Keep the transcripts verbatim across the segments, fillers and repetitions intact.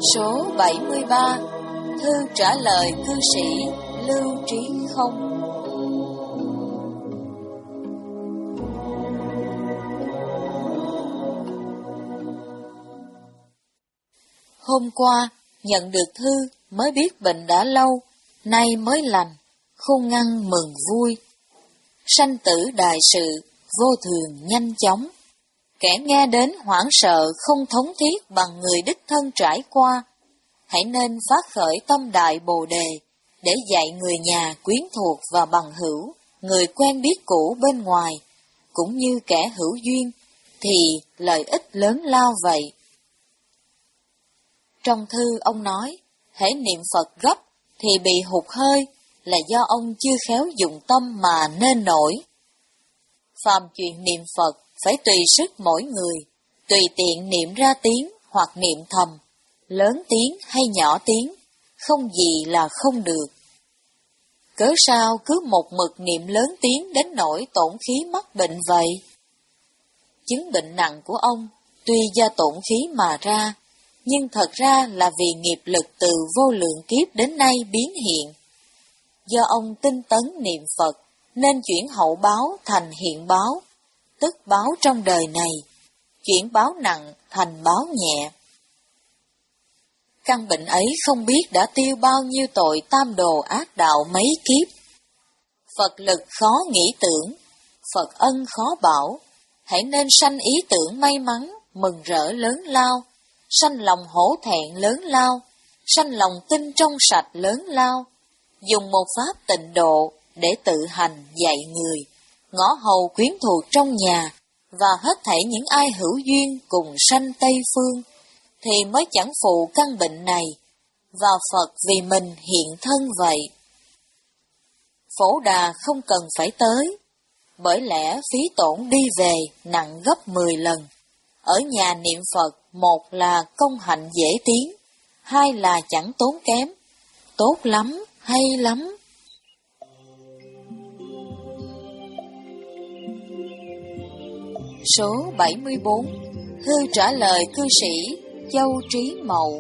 Số bảy mươi ba. Thư trả lời cư sĩ Lưu Trí Không. Hôm qua, nhận được thư, mới biết bệnh đã lâu, nay mới lành, khôn ngăn mừng vui. Sanh tử đại sự, vô thường nhanh chóng. Kẻ nghe đến hoảng sợ không thống thiết bằng người đích thân trải qua. Hãy nên phát khởi tâm đại bồ đề, để dạy người nhà quyến thuộc và bằng hữu, người quen biết cũ bên ngoài, cũng như kẻ hữu duyên, thì lợi ích lớn lao vậy. Trong thư ông nói, hễ niệm Phật gấp thì bị hụt hơi, là do ông chưa khéo dụng tâm mà nên nổi. Phàm chuyện niệm Phật phải tùy sức mỗi người, tùy tiện niệm ra tiếng hoặc niệm thầm, lớn tiếng hay nhỏ tiếng, không gì là không được. Cớ sao cứ một mực niệm lớn tiếng đến nỗi tổn khí mắc bệnh vậy? Chứng bệnh nặng của ông tuy do tổn khí mà ra, nhưng thật ra là vì nghiệp lực từ vô lượng kiếp đến nay biến hiện. Do ông tinh tấn niệm Phật, nên chuyển hậu báo thành hiện báo, tức báo trong đời này, chuyển báo nặng thành báo nhẹ. Căn bệnh ấy không biết đã tiêu bao nhiêu tội tam đồ ác đạo mấy kiếp. Phật lực khó nghĩ tưởng, Phật ân khó bảo, hãy nên sanh ý tưởng may mắn, mừng rỡ lớn lao, sanh lòng hổ thẹn lớn lao, sanh lòng tin trong sạch lớn lao, dùng một pháp tịnh độ để tự hành dạy người, ngõ hầu quyến thuộc trong nhà, và hết thảy những ai hữu duyên cùng sanh Tây Phương, thì mới chẳng phụ căn bệnh này, và Phật vì mình hiện thân vậy. Phổ Đà không cần phải tới, bởi lẽ phí tổn đi về nặng gấp mười lần. Ở nhà niệm Phật, một là công hạnh dễ tiến, hai là chẳng tốn kém, tốt lắm, hay lắm. Số bảy mươi bốn. Thư trả lời cư sĩ Châu Trí Mậu.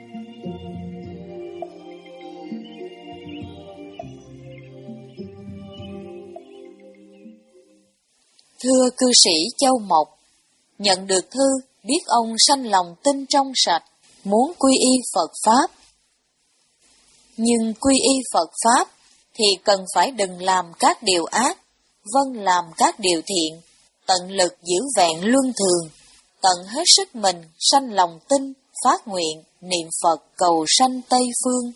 Thưa cư sĩ Châu Mộc, nhận được thư, biết ông sanh lòng tin trong sạch, muốn quy y Phật Pháp. Nhưng quy y Phật Pháp thì cần phải đừng làm các điều ác, vâng làm các điều thiện, tận lực giữ vẹn luân thường, tận hết sức mình sanh lòng tin, phát nguyện, niệm Phật cầu sanh Tây Phương.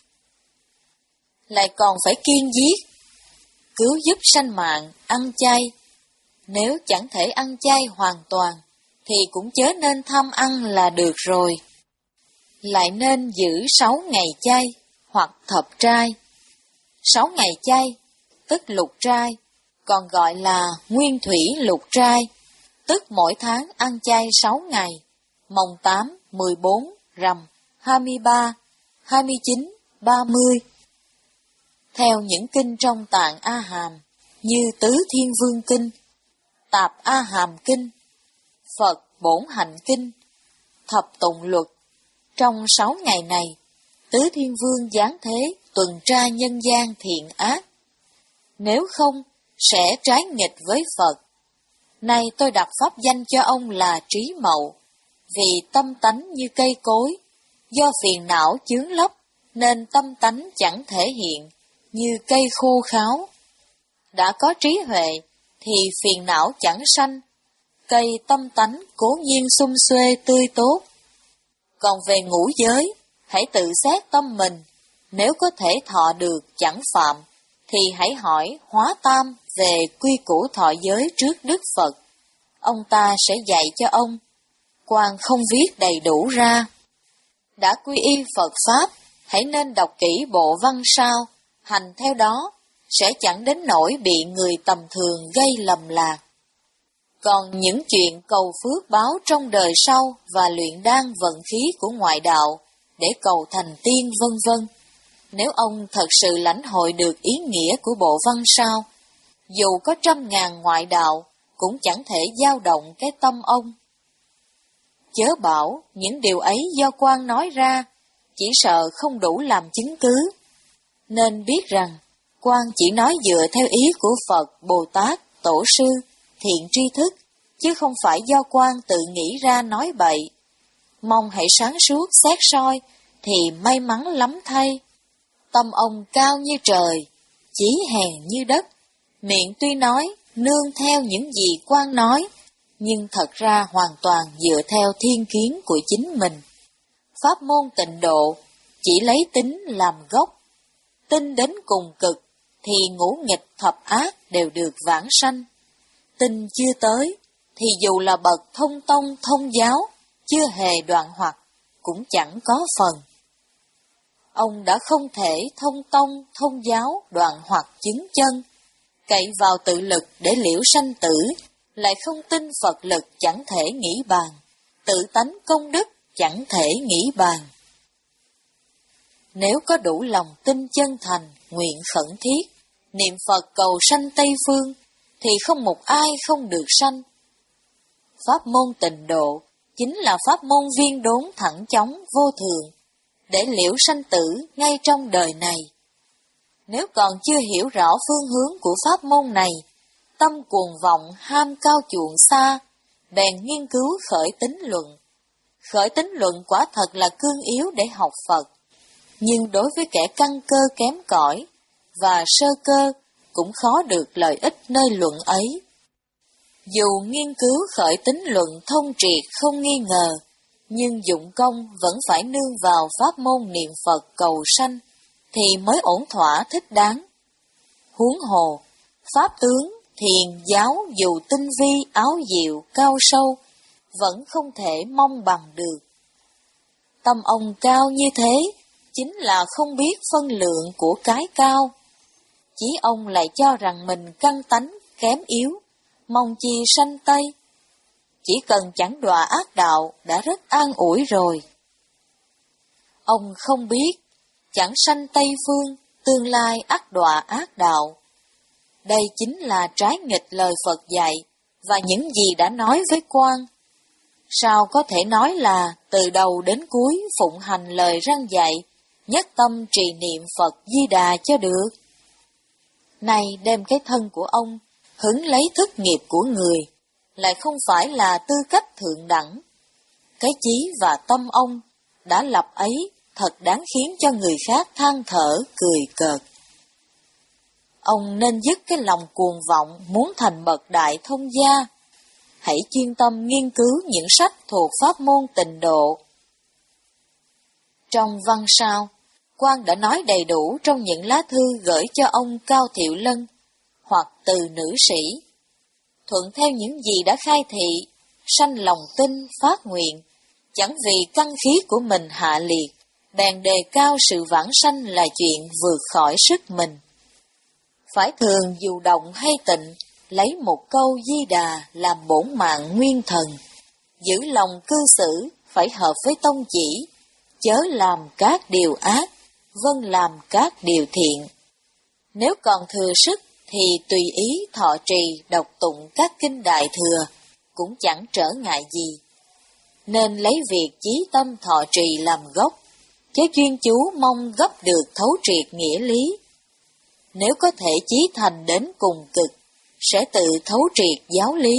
Lại còn phải kiên giết, cứu giúp sanh mạng, ăn chay. Nếu chẳng thể ăn chay hoàn toàn, thì cũng chớ nên tham ăn là được rồi. Lại nên giữ sáu ngày chay, hoặc thập trai. Sáu ngày chay, tức lục trai, còn gọi là nguyên thủy lục trai, tức mỗi tháng ăn chay sáu ngày, mồng tám, mười bốn, rằm, hai mươi ba, hai mươi chín, ba mươi. Theo những kinh trong Tạng A Hàm, như Tứ Thiên Vương Kinh, Tạp A Hàm Kinh, Phật Bổn Hạnh Kinh, Thập Tụng Luật, trong sáu ngày này, Tứ Thiên Vương giáng thế tuần tra nhân gian thiện ác. Nếu không, sẽ trái nghịch với Phật. Nay tôi đặt pháp danh cho ông là Trí Mậu, vì tâm tánh như cây cối, do phiền não chướng lấp, nên tâm tánh chẳng thể hiện, như cây khô kháo. Đã có trí huệ, thì phiền não chẳng sanh, cây tâm tánh cố nhiên sum xuê tươi tốt. Còn về ngũ giới, hãy tự xét tâm mình, nếu có thể thọ được chẳng phạm, thì hãy hỏi Hóa Tam về quy củ thọ giới trước Đức Phật. Ông ta sẽ dạy cho ông. Quan không viết đầy đủ ra. Đã quy y Phật Pháp, hãy nên đọc kỹ bộ văn sao, hành theo đó, sẽ chẳng đến nỗi bị người tầm thường gây lầm lạc. Còn những chuyện cầu phước báo trong đời sau và luyện đan vận khí của ngoại đạo, để cầu thành tiên vân vân, nếu ông thật sự lãnh hội được ý nghĩa của bộ văn sao, dù có trăm ngàn ngoại đạo, cũng chẳng thể dao động cái tâm ông. Chớ bảo những điều ấy do quan nói ra, chỉ sợ không đủ làm chứng cứ. Nên biết rằng, quan chỉ nói dựa theo ý của Phật, Bồ Tát, Tổ sư, thiện tri thức, chứ không phải do quan tự nghĩ ra nói bậy. Mong hãy sáng suốt xét soi, thì may mắn lắm thay. Tâm ông cao như trời, chí hèn như đất. Miệng tuy nói, nương theo những gì quan nói, nhưng thật ra hoàn toàn dựa theo thiên kiến của chính mình. Pháp môn tịnh độ chỉ lấy tính làm gốc. Tin đến cùng cực, thì ngũ nghịch thập ác đều được vãng sanh. Tin chưa tới, thì dù là bậc thông tông thông giáo, chưa hề đoạn hoặc, cũng chẳng có phần. Ông đã không thể thông tông thông giáo đoạn hoặc chứng chân, cậy vào tự lực để liễu sanh tử, lại không tin Phật lực chẳng thể nghĩ bàn, tự tánh công đức chẳng thể nghĩ bàn. Nếu có đủ lòng tin chân thành, nguyện khẩn thiết, niệm Phật cầu sanh Tây Phương, thì không một ai không được sanh. Pháp môn tịnh độ chính là pháp môn viên đốn thẳng chóng vô thường, để liễu sanh tử ngay trong đời này. Nếu còn chưa hiểu rõ phương hướng của pháp môn này, tâm cuồng vọng ham cao chuộng xa, bèn nghiên cứu khởi tín luận. Khởi tín luận quả thật là cương yếu để học Phật, nhưng đối với kẻ căn cơ kém cỏi và sơ cơ cũng khó được lợi ích nơi luận ấy. Dù nghiên cứu khởi tín luận thông triệt không nghi ngờ, nhưng dụng công vẫn phải nương vào pháp môn niệm Phật cầu sanh, thì mới ổn thỏa thích đáng. Huống hồ, pháp tướng, thiền giáo dù tinh vi, áo diệu, cao sâu, vẫn không thể mong bằng được. Tâm ông cao như thế, chính là không biết phân lượng của cái cao. Chí ông lại cho rằng mình căn tánh kém yếu, mong chi sanh Tây. Chỉ cần chẳng đọa ác đạo đã rất an ủi rồi. Ông không biết, chẳng sanh Tây Phương, tương lai ắt đọa ác đạo. Đây chính là trái nghịch lời Phật dạy, và những gì đã nói với quan. Sao có thể nói là từ đầu đến cuối phụng hành lời răn dạy, nhất tâm trì niệm Phật Di Đà cho được? Này đem cái thân của ông, hứng lấy thức nghiệp của người, lại không phải là tư cách thượng đẳng. Cái chí và tâm ông đã lập ấy thật đáng khiến cho người khác than thở, cười cợt. Ông nên dứt cái lòng cuồng vọng muốn thành bậc đại thông gia. Hãy chuyên tâm nghiên cứu những sách thuộc pháp môn tịnh độ. Trong văn sau, quan đã nói đầy đủ trong những lá thư gửi cho ông Cao Thiệu Lân, hoặc từ nữ sĩ. Thuận theo những gì đã khai thị, sanh lòng tin, phát nguyện, chẳng vì căn khí của mình hạ liệt, bèn đề cao sự vãng sanh là chuyện vượt khỏi sức mình. Phải thường dù động hay tịnh, lấy một câu Di Đà làm bổn mạng nguyên thần, giữ lòng cư xử phải hợp với tông chỉ, chớ làm các điều ác, vâng làm các điều thiện. Nếu còn thừa sức thì tùy ý thọ trì đọc tụng các kinh đại thừa, cũng chẳng trở ngại gì. Nên lấy việc chí tâm thọ trì làm gốc, chớ chuyên chú mong gấp được thấu triệt nghĩa lý. Nếu có thể chí thành đến cùng cực, sẽ tự thấu triệt giáo lý.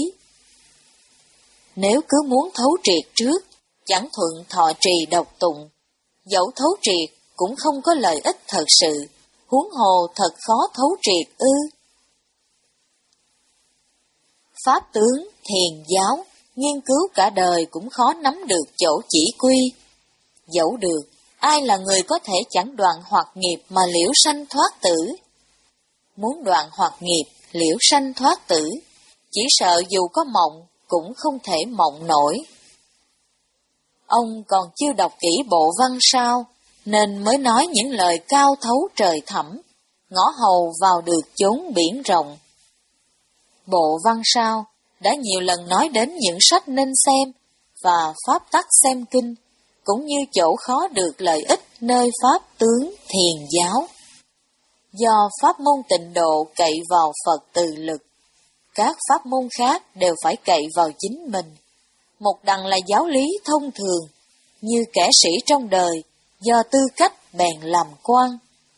Nếu cứ muốn thấu triệt trước, chẳng thuận thọ trì đọc tụng, dẫu thấu triệt cũng không có lợi ích thật sự, huống hồ thật khó thấu triệt ư. Pháp tướng, thiền giáo, nghiên cứu cả đời cũng khó nắm được chỗ chỉ quy. Dẫu được, ai là người có thể chẳng đoạn hoặc nghiệp mà liễu sanh thoát tử? Muốn đoạn hoặc nghiệp, liễu sanh thoát tử, chỉ sợ dù có mộng, cũng không thể mộng nổi. Ông còn chưa đọc kỹ bộ văn sau, nên mới nói những lời cao thấu trời thẳm, ngõ hầu vào được chốn biển rộng. Bộ văn sau đã nhiều lần nói đến những sách nên xem, và pháp tắc xem kinh, cũng như chỗ khó được lợi ích nơi pháp tướng thiền giáo. Do pháp môn tịnh độ cậy vào Phật từ lực, các pháp môn khác đều phải cậy vào chính mình, Một đằng là giáo lý thông thường, như kẻ sĩ trong đời, do tư cách bèn làm quan.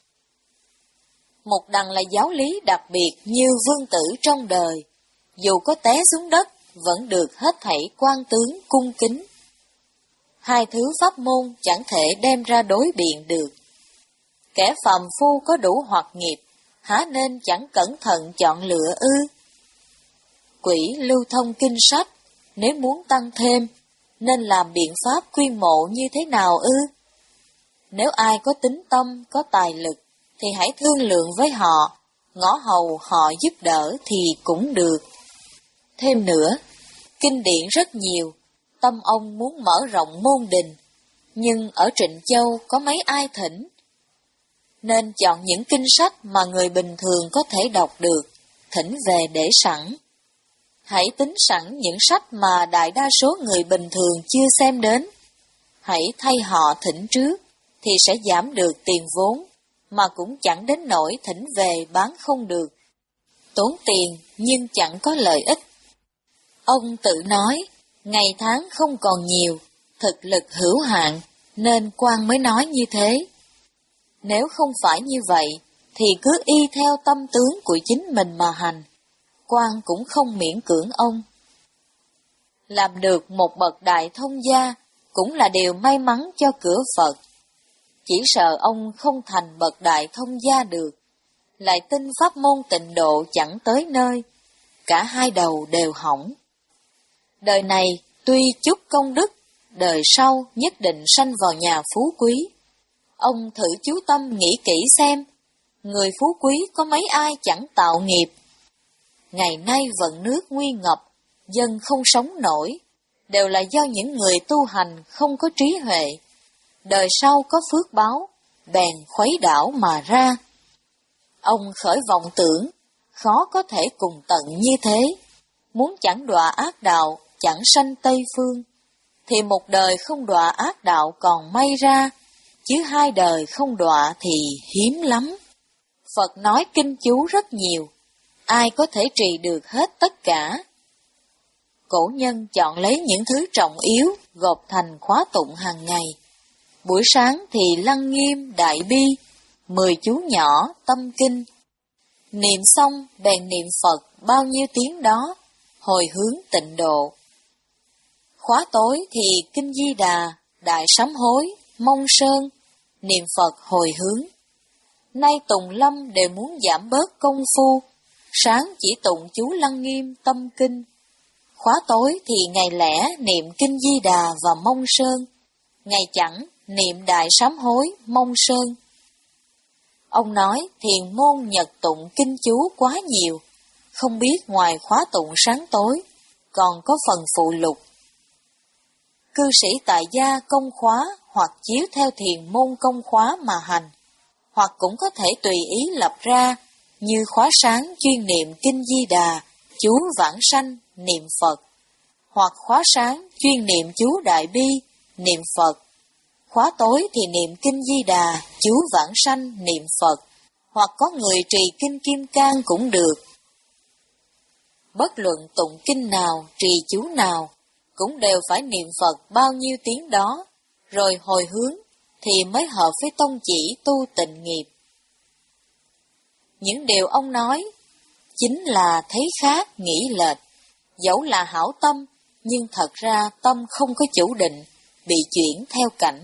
Một đằng là giáo lý đặc biệt như vương tử trong đời, dù có té xuống đất, vẫn được hết thảy quan tướng cung kính. Hai thứ pháp môn chẳng thể đem ra đối biện được. Kẻ phàm phu có đủ hoặc nghiệp, há nên chẳng cẩn thận chọn lựa ư? Quỹ lưu thông kinh sách, nếu muốn tăng thêm, nên làm biện pháp quyên mộ như thế nào ư? Nếu ai có tính tâm, có tài lực, thì hãy thương lượng với họ, ngõ hầu họ giúp đỡ thì cũng được. Thêm nữa, kinh điển rất nhiều, tâm ông muốn mở rộng môn đình, nhưng ở Trịnh Châu có mấy ai thỉnh, nên chọn những kinh sách mà người bình thường có thể đọc được, thỉnh về để sẵn. Hãy tính sẵn những sách mà đại đa số người bình thường chưa xem đến. Hãy thay họ thỉnh trước, thì sẽ giảm được tiền vốn, mà cũng chẳng đến nỗi thỉnh về bán không được. Tốn tiền nhưng chẳng có lợi ích. Ông tự nói, ngày tháng không còn nhiều, thực lực hữu hạn, nên quan mới nói như thế. Nếu không phải như vậy, thì cứ y theo tâm tướng của chính mình mà hành, quan cũng không miễn cưỡng ông. Làm được một bậc đại thông gia cũng là điều may mắn cho cửa Phật. Chỉ sợ ông không thành bậc đại thông gia được, lại tin pháp môn tịnh độ chẳng tới nơi, cả hai đầu đều hỏng. Đời này tuy chút công đức, đời sau nhất định sanh vào nhà phú quý. Ông thử chú tâm nghĩ kỹ xem, người phú quý có mấy ai chẳng tạo nghiệp. Ngày nay vận nước nguy ngập, dân không sống nổi, đều là do những người tu hành không có trí huệ. Đời sau có phước báo, bèn khuấy đảo mà ra. Ông khởi vọng tưởng, khó có thể cùng tận như thế. Muốn chẳng đọa ác đạo, chẳng sanh Tây Phương, thì một đời không đọa ác đạo còn may ra, chứ hai đời không đọa thì hiếm lắm. Phật nói kinh chú rất nhiều, ai có thể trì được hết tất cả. Cổ nhân chọn lấy những thứ trọng yếu, gộp thành khóa tụng hàng ngày. Buổi sáng thì Lăng Nghiêm, Đại Bi, mười chú nhỏ, tâm kinh. Niệm xong bèn niệm Phật bao nhiêu tiếng đó, hồi hướng tịnh độ. Khóa tối thì Kinh Di Đà, Đại Sám Hối, Mông Sơn, niệm Phật hồi hướng. Nay tùng lâm đều muốn giảm bớt công phu, sáng chỉ tụng chú Lăng Nghiêm, tâm kinh. Khóa tối thì ngày lẻ niệm Kinh Di Đà và Mông Sơn, ngày chẵn niệm Đại Sám Hối, Mông Sơn. Ông nói thiền môn nhật tụng kinh chú quá nhiều, không biết ngoài khóa tụng sáng tối, còn có phần phụ lục. Cư sĩ tại gia công khóa hoặc chiếu theo thiền môn công khóa mà hành, hoặc cũng có thể tùy ý lập ra, như khóa sáng chuyên niệm Kinh Di Đà, chú Vãng Sanh, niệm Phật, hoặc khóa sáng chuyên niệm chú Đại Bi, niệm Phật, khóa tối thì niệm Kinh Di Đà, chú Vãng Sanh, niệm Phật, hoặc có người trì Kinh Kim Cang cũng được. Bất luận tụng kinh nào, trì chú nào, cũng đều phải niệm Phật bao nhiêu tiếng đó, rồi hồi hướng, thì mới hợp với tông chỉ tu tịnh nghiệp. Những điều ông nói, chính là thấy khác, nghĩ lệch, dẫu là hảo tâm, nhưng thật ra tâm không có chủ định, bị chuyển theo cảnh.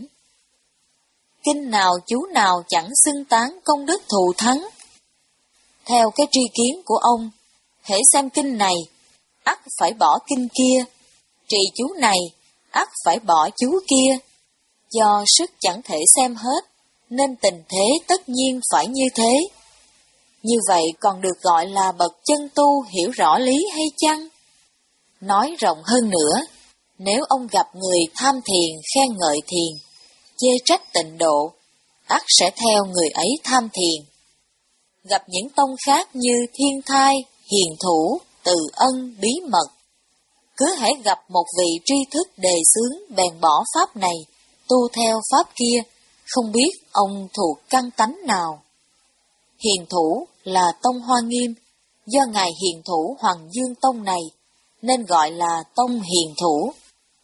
Kinh nào chú nào chẳng xưng tán công đức thù thắng. Theo cái tri kiến của ông, hễ xem kinh này, ắt phải bỏ kinh kia, trì chú này, ắt phải bỏ chú kia. Do sức chẳng thể xem hết, nên tình thế tất nhiên phải như thế. Như vậy còn được gọi là bậc chân tu hiểu rõ lý hay chăng? Nói rộng hơn nữa, nếu ông gặp người tham thiền khen ngợi thiền, chê trách tịnh độ, ắt sẽ theo người ấy tham thiền. Gặp những tông khác như Thiên Thai, Hiền Thủ, Từ Ân, Bí Mật, cứ hễ gặp một vị tri thức đề xướng bèn bỏ pháp này, tu theo pháp kia, không biết ông thuộc căn tánh nào. Hiền Thủ là tông Hoa Nghiêm, do ngài Hiền Thủ Hoàng Dương Tông này, nên gọi là tông Hiền Thủ.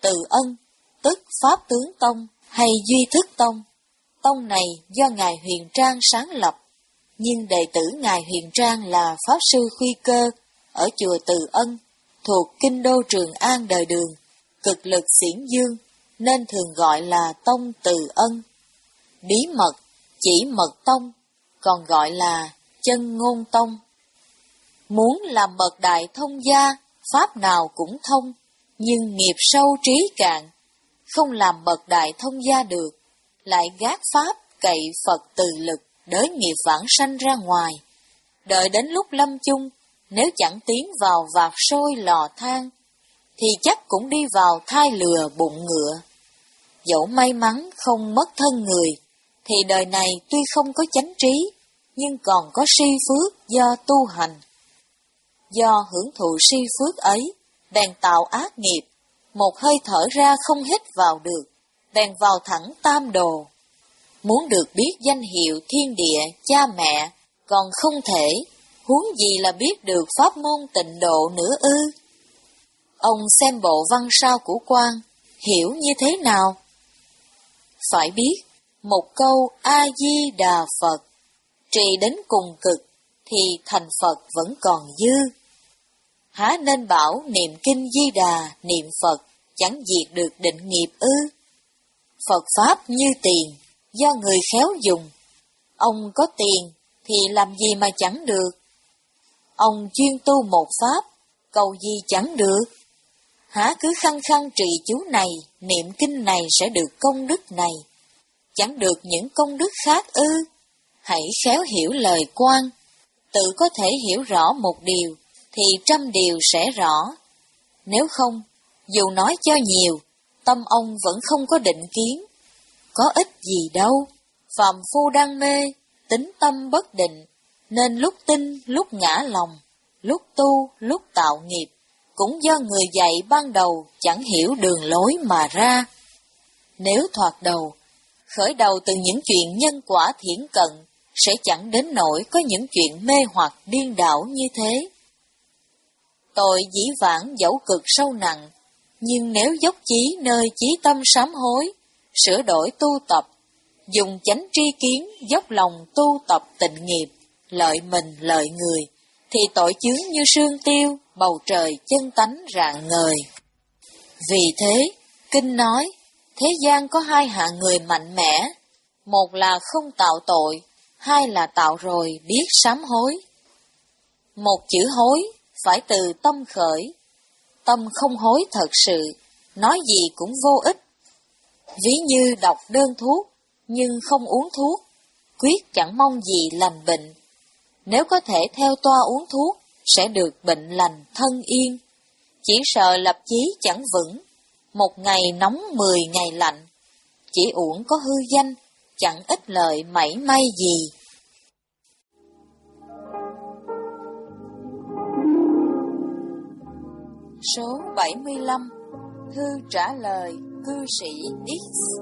Từ Ân, tức Pháp Tướng Tông hay Duy Thức Tông. Tông này do Ngài Huyền Trang sáng lập, nhưng đệ tử Ngài Huyền Trang là Pháp Sư Khuy Cơ ở chùa Từ Ân, thuộc kinh đô Trường An đời Đường, cực lực xiển dương, nên thường gọi là Tông Từ Ân. Bí mật, chỉ mật tông, còn gọi là chân ngôn tông. Muốn làm bậc đại thông gia, pháp nào cũng thông, nhưng nghiệp sâu trí cạn, không làm bậc đại thông gia được, lại gác pháp cậy Phật từ lực, đới nghiệp vãng sanh ra ngoài. Đợi đến lúc lâm chung, nếu chẳng tiến vào vạc sôi lò than, thì chắc cũng đi vào thai lừa bụng ngựa. Dẫu may mắn không mất thân người, thì đời này tuy không có chánh trí, nhưng còn có si phước do tu hành. Do hưởng thụ si phước ấy, bèn tạo ác nghiệp, một hơi thở ra không hít vào được, bèn vào thẳng tam đồ. Muốn được biết danh hiệu thiên địa, cha mẹ, còn không thể, huống gì là biết được pháp môn tịnh độ nữa ư? Ông xem bộ văn sao của Quan, hiểu như thế nào? Phải biết, một câu A-di-đà Phật, trì đến cùng cực, thì thành Phật vẫn còn dư. Há nên bảo niệm kinh Di Đà, niệm Phật, chẳng diệt được định nghiệp ư? Phật Pháp như tiền, do người khéo dùng. Ông có tiền, thì làm gì mà chẳng được? Ông chuyên tu một Pháp, cầu gì chẳng được? Há cứ khăng khăng trì chú này, niệm kinh này sẽ được công đức này, chẳng được những công đức khác ư? Hãy khéo hiểu lời Quan, tự có thể hiểu rõ một điều, thì trăm điều sẽ rõ. Nếu không, dù nói cho nhiều, tâm ông vẫn không có định kiến. Có ích gì đâu, phàm phu đang mê, tính tâm bất định, nên lúc tin, lúc ngã lòng, lúc tu, lúc tạo nghiệp, cũng do người dạy ban đầu chẳng hiểu đường lối mà ra. Nếu thoạt đầu, khởi đầu từ những chuyện nhân quả thiển cận, sẽ chẳng đến nỗi có những chuyện mê hoặc điên đảo như thế. Tội dĩ vãng dẫu cực sâu nặng, nhưng nếu dốc chí nơi chí tâm sám hối, sửa đổi tu tập, dùng chánh tri kiến dốc lòng tu tập tịnh nghiệp, lợi mình lợi người, thì tội chướng như sương tiêu, bầu trời chân tánh rạng ngời. Vì thế, Kinh nói, thế gian có hai hạng người mạnh mẽ, một là không tạo tội, hai là tạo rồi biết sám hối. Một chữ hối phải từ tâm khởi, tâm không hối thật sự, nói gì cũng vô ích. Ví như đọc đơn thuốc, nhưng không uống thuốc, quyết chẳng mong gì lành bệnh. Nếu có thể theo toa uống thuốc, sẽ được bệnh lành thân yên. Chỉ sợ lập chí chẳng vững, một ngày nóng mười ngày lạnh, chỉ uổng có hư danh, chẳng ích lợi mảy may gì. Số bảy mươi lăm. Thư trả lời cư sĩ X.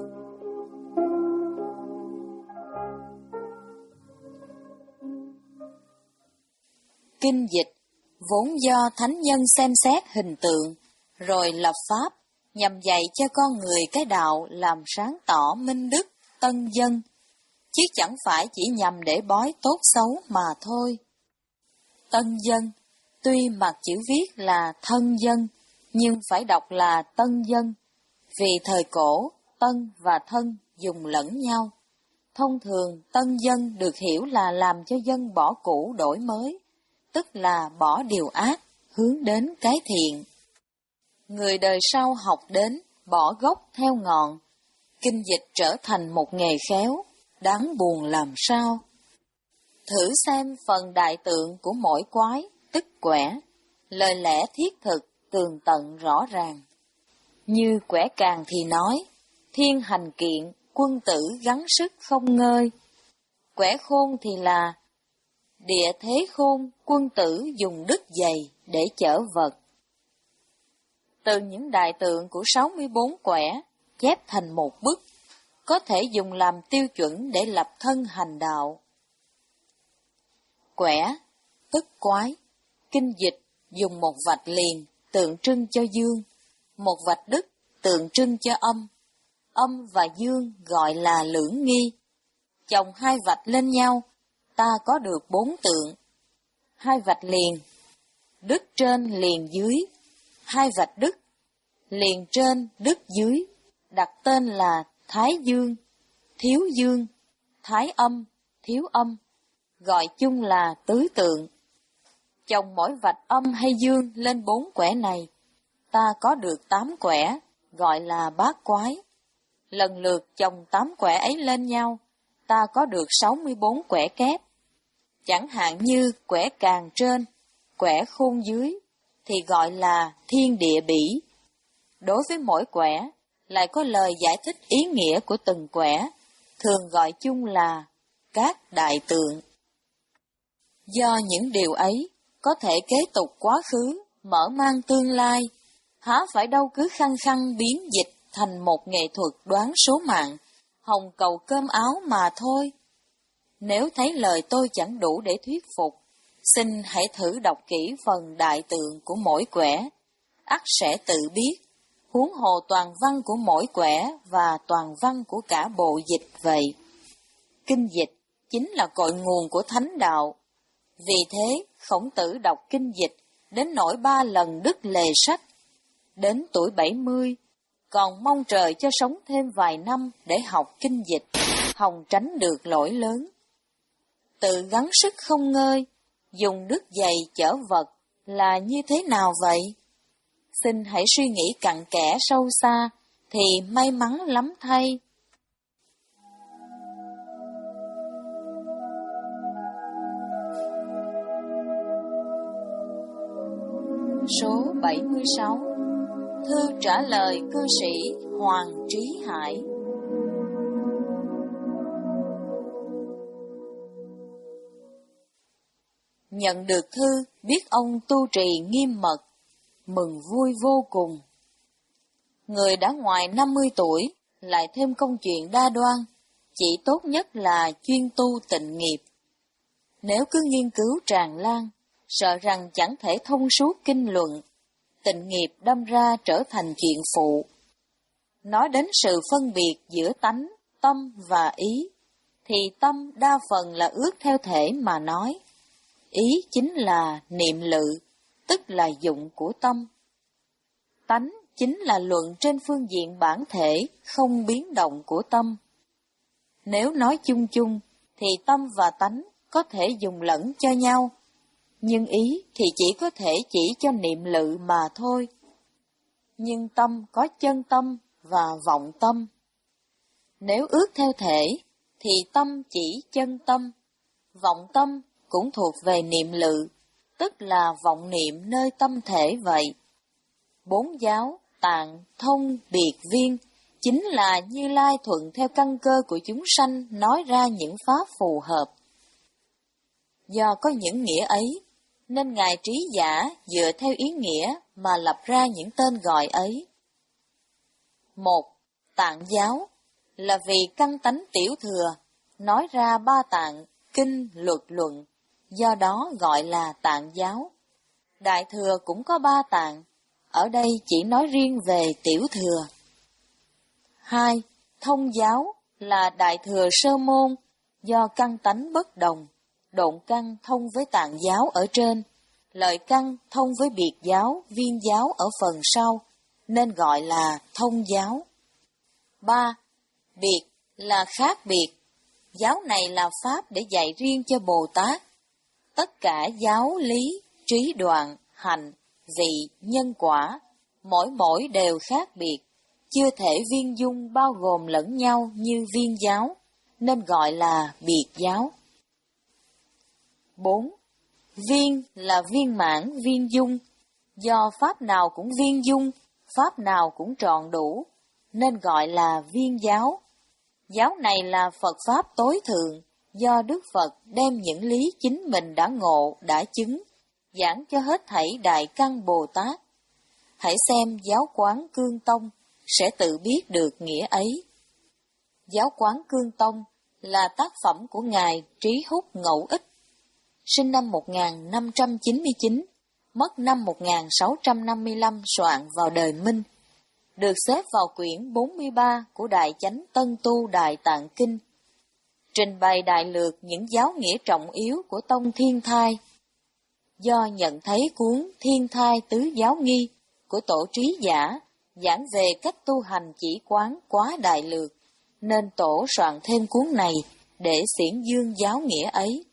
Kinh dịch vốn do thánh nhân xem xét hình tượng, rồi lập pháp, nhằm dạy cho con người cái đạo làm sáng tỏ minh đức, tân dân, chứ chẳng phải chỉ nhằm để bói tốt xấu mà thôi. Tân dân, tuy mặt chữ viết là thân dân, nhưng phải đọc là tân dân, vì thời cổ, tân và thân dùng lẫn nhau. Thông thường, tân dân được hiểu là làm cho dân bỏ cũ đổi mới, tức là bỏ điều ác, hướng đến cái thiện. Người đời sau học đến, bỏ gốc theo ngọn, kinh dịch trở thành một nghề khéo, đáng buồn làm sao. Thử xem phần đại tượng của mỗi quái, tức quẻ, lời lẽ thiết thực, tường tận rõ ràng. Như quẻ càng thì nói, thiên hành kiện, quân tử gắng sức không ngơi. Quẻ khôn thì là, địa thế khôn, quân tử dùng đức dày để chở vật. Từ những đại tượng của sáu mươi bốn quẻ, ghép thành một bức, có thể dùng làm tiêu chuẩn để lập thân hành đạo. Quẻ, tức quái, kinh dịch dùng một vạch liền, tượng trưng cho dương, một vạch đức, tượng trưng cho âm. Âm và dương gọi là lưỡng nghi. Chồng hai vạch lên nhau, ta có được bốn tượng. Hai vạch liền, đứt trên liền dưới, hai vạch đứt, liền trên đứt dưới, đặt tên là Thái Dương, Thiếu Dương, Thái Âm, Thiếu Âm, gọi chung là tứ tượng. Chồng mỗi vạch âm hay dương lên bốn quẻ này, ta có được tám quẻ, gọi là bát quái. Lần lượt chồng tám quẻ ấy lên nhau, ta có được sáu mươi bốn quẻ kép. Chẳng hạn như quẻ càng trên, quẻ khôn dưới, thì gọi là thiên địa bỉ. Đối với mỗi quẻ, lại có lời giải thích ý nghĩa của từng quẻ, thường gọi chung là các đại tượng. Do những điều ấy có thể kế tục quá khứ, mở mang tương lai, há phải đâu cứ khăng khăng biến dịch thành một nghệ thuật đoán số mạng, hồng cầu cơm áo mà thôi. Nếu thấy lời tôi chẳng đủ để thuyết phục, xin hãy thử đọc kỹ phần đại tượng của mỗi quẻ, ắt sẽ tự biết, huống hồ toàn văn của mỗi quẻ và toàn văn của cả bộ dịch vậy. Kinh dịch chính là cội nguồn của thánh đạo. Vì thế, Khổng Tử đọc kinh dịch đến nỗi ba lần đứt lề sách. Đến tuổi bảy mươi, còn mong trời cho sống thêm vài năm để học kinh dịch, hòng tránh được lỗi lớn. Tự gắng sức không ngơi, dùng đứt giày chở vật là như thế nào vậy? Xin hãy suy nghĩ cặn kẽ sâu xa, thì may mắn lắm thay. Số bảy mươi sáu. Thư trả lời cư sĩ Hoàng Trí Hải. Nhận được thư, biết ông tu trì nghiêm mật, mừng vui vô cùng. Người đã ngoài năm mươi tuổi, lại thêm công chuyện đa đoan, chỉ tốt nhất là chuyên tu tịnh nghiệp. Nếu cứ nghiên cứu tràn lan, sợ rằng chẳng thể thông suốt kinh luận, tịnh nghiệp đâm ra trở thành chuyện phụ. Nói đến sự phân biệt giữa tánh, tâm và ý, thì tâm đa phần là ước theo thể mà nói. Ý chính là niệm lự, tức là dụng của tâm. Tánh chính là luận trên phương diện bản thể, không biến động của tâm. Nếu nói chung chung, thì tâm và tánh có thể dùng lẫn cho nhau, nhưng ý thì chỉ có thể chỉ cho niệm lự mà thôi. Nhưng tâm có chân tâm và vọng tâm. Nếu ước theo thể, thì tâm chỉ chân tâm, vọng tâm cũng thuộc về niệm lự, tức là vọng niệm nơi tâm thể vậy. Bốn giáo, tạng, thông, biệt, viên, chính là Như Lai thuận theo căn cơ của chúng sanh nói ra những pháp phù hợp. Do có những nghĩa ấy, nên Ngài Trí Giả dựa theo ý nghĩa mà lập ra những tên gọi ấy. Một, tạng giáo, là vì căn tánh tiểu thừa, nói ra ba tạng, kinh, luật, luận, do đó gọi là tạng giáo. Đại thừa cũng có ba tạng, ở đây chỉ nói riêng về tiểu thừa. Hai, thông giáo, là đại thừa sơ môn, do căn tánh bất đồng, độn căn thông với tạng giáo ở trên, lợi căn thông với biệt giáo, viên giáo ở phần sau, nên gọi là thông giáo. Ba, biệt là khác biệt, giáo này là pháp để dạy riêng cho Bồ Tát. Tất cả giáo lý, trí đoạn, hành, vị, nhân quả, mỗi mỗi đều khác biệt, chưa thể viên dung bao gồm lẫn nhau như viên giáo, nên gọi là biệt giáo. Bốn, viên là viên mãn, viên dung, do pháp nào cũng viên dung, pháp nào cũng trọn đủ, nên gọi là viên giáo. Giáo này là Phật Pháp tối thượng, do Đức Phật đem những lý chính mình đã ngộ, đã chứng, giảng cho hết thảy đại căn Bồ Tát. Hãy xem Giáo Quán Cương Tông, sẽ tự biết được nghĩa ấy. Giáo Quán Cương Tông là tác phẩm của Ngài Trí Húc Ngẫu Ích, sinh năm một nghìn năm trăm chín mươi chín, mất năm một nghìn sáu trăm năm mươi lăm, soạn vào đời Minh. được xếp vào quyển bốn mươi ba của Đại Chánh Tân Tu Đại Tạng Kinh, trình bày đại lược những giáo nghĩa trọng yếu của tông Thiên Thai. Do nhận thấy cuốn Thiên Thai Tứ Giáo Nghi của Tổ Trí Giả giảng về cách tu hành chỉ quán quá đại lược, nên Tổ soạn thêm cuốn này để xiển dương giáo nghĩa ấy.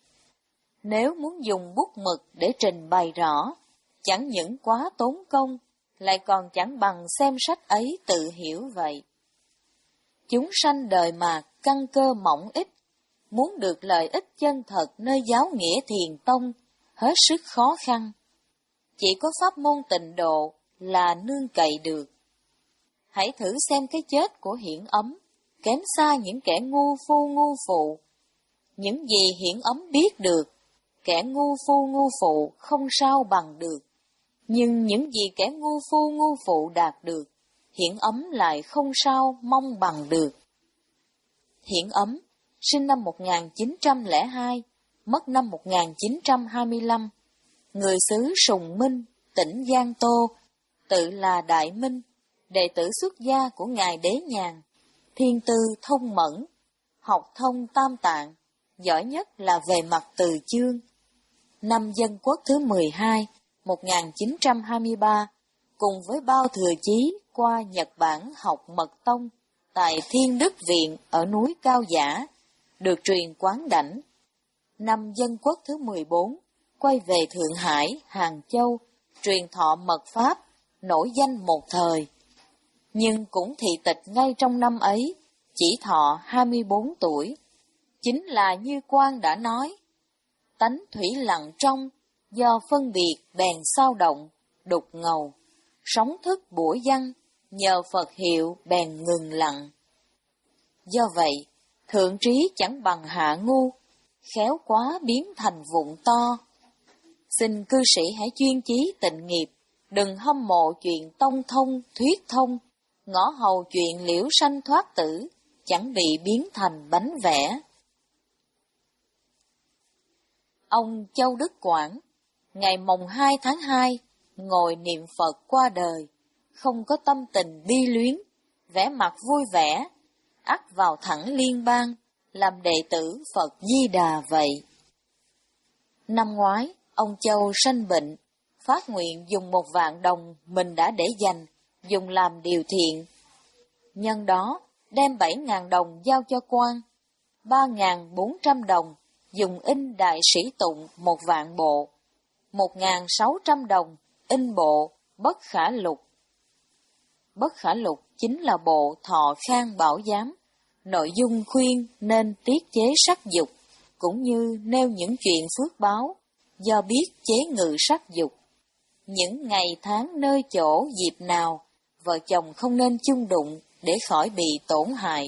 Nếu muốn dùng bút mực để trình bày rõ, chẳng những quá tốn công, lại còn chẳng bằng xem sách ấy tự hiểu vậy. Chúng sanh đời mà căn cơ mỏng ít, muốn được lợi ích chân thật nơi giáo nghĩa thiền tông, hết sức khó khăn. Chỉ có pháp môn tịnh độ là nương cậy được. Hãy thử xem cái chết của Hiển Ấm, kém xa những kẻ ngu phu ngu phụ. Những gì Hiển Ấm biết được, kẻ ngu phu ngu phụ không sao bằng được. Nhưng những gì kẻ ngu phu ngu phụ đạt được, Hiển Ấm lại không sao mong bằng được. Hiển Ấm, sinh năm một nghìn chín trăm lẻ hai, mất năm một nghìn chín trăm hai mươi lăm, người xứ Sùng Minh, tỉnh Giang Tô, tự là Đại Minh, đệ tử xuất gia của Ngài Đế Nhàn, thiên tư thông mẫn, học thông tam tạng, giỏi nhất là về mặt từ chương. Năm Dân Quốc thứ mười hai, một nghìn chín trăm hai mươi ba, cùng với Bao Thừa Chí qua Nhật Bản học mật tông tại Thiên Đức Viện ở núi Cao Giả, được truyền quán đảnh. Năm Dân Quốc thứ mười bốn, quay về Thượng Hải, Hàng Châu, truyền thọ mật pháp, nổi danh một thời. Nhưng cũng thị tịch ngay trong năm ấy, chỉ thọ hai mươi bốn tuổi. Chính là như Quang đã nói, tánh thủy lặng trong, do phân biệt bèn sao động, đục ngầu, sóng thức bủa văng, nhờ Phật hiệu bèn ngừng lặng. Do vậy, thượng trí chẳng bằng hạ ngu, khéo quá biến thành vụn to. Xin cư sĩ hãy chuyên chí tịnh nghiệp, đừng hâm mộ chuyện tông thông, thuyết thông, ngõ hầu chuyện liễu sanh thoát tử, chẳng bị biến thành bánh vẽ. Ông Châu Đức Quảng, ngày mồng hai tháng hai, ngồi niệm Phật qua đời, không có tâm tình bi luyến, vẻ mặt vui vẻ, ắt vào thẳng liên bang, làm đệ tử Phật Di Đà vậy. Năm ngoái, ông Châu sanh bệnh, phát nguyện dùng một vạn đồng mình đã để dành, dùng làm điều thiện. Nhân đó, đem bảy ngàn đồng giao cho quan, ba ngàn bốn trăm đồng dùng in Đại Sĩ Tụng một vạn bộ, một ngàn sáu trăm đồng in bộ Bất Khả Lục. Bất Khả Lục chính là bộ Thọ Khang Bảo Giám, nội dung khuyên nên tiết chế sắc dục, cũng như nêu những chuyện phước báo, do biết chế ngự sắc dục. Những ngày tháng nơi chỗ dịp nào, vợ chồng không nên chung đụng để khỏi bị tổn hại.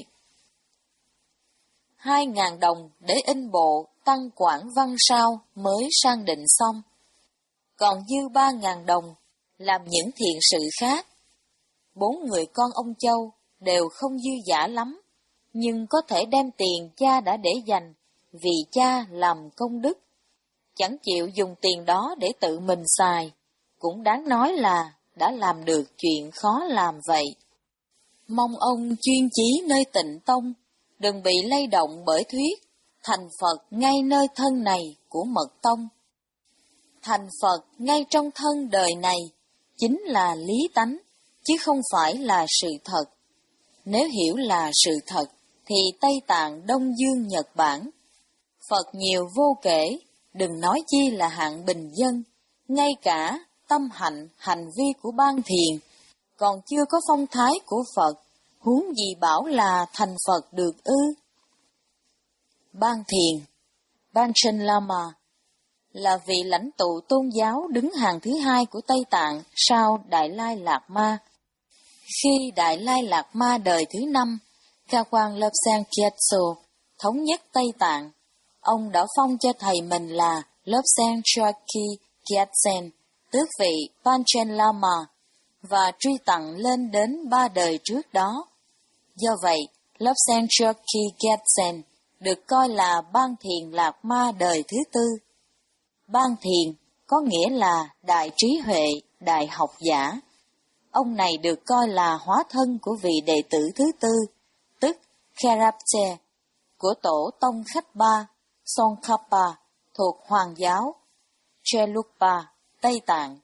Hai ngàn đồng để in bộ Tăng Quảng Văn Sao mới sang định xong. Còn dư ba ngàn đồng làm những thiện sự khác. Bốn người con ông Châu đều không dư dả lắm, nhưng có thể đem tiền cha đã để dành vì cha làm công đức. Chẳng chịu dùng tiền đó để tự mình xài, cũng đáng nói là đã làm được chuyện khó làm vậy. Mong ông chuyên chí nơi tịnh tông, đừng bị lay động bởi thuyết, thành Phật ngay nơi thân này của mật tông. Thành Phật ngay trong thân đời này, chính là lý tánh, chứ không phải là sự thật. Nếu hiểu là sự thật, thì Tây Tạng, Đông Dương, Nhật Bản, Phật nhiều vô kể, đừng nói chi là hạng bình dân, ngay cả tâm hạnh, hành vi của Ban Thiền, còn chưa có phong thái của Phật, huống gì bảo là thành Phật được ư? Ban Thiền, Panchen Lama, là vị lãnh tụ tôn giáo đứng hàng thứ hai của Tây Tạng sau Đại Lai Lạt Ma. Khi Đại Lai Lạt Ma đời thứ năm, Kawan Lobsang Kyatso thống nhất Tây Tạng, ông đã phong cho thầy mình là Lobsang Chokyi Gyatsen, tước vị Panchen Lama, và truy tặng lên đến ba đời trước đó. Do vậy, Lobsang Chokyi Gyatsen được coi là Ban Thiền Lạt Ma đời thứ tư. Ban Thiền có nghĩa là đại trí huệ, đại học giả. Ông này được coi là hóa thân của vị đệ tử thứ tư, tức Kherapche, của tổ tông khách Ba, Tsongkhapa, thuộc Hoàng giáo Gelugpa, Tây Tạng.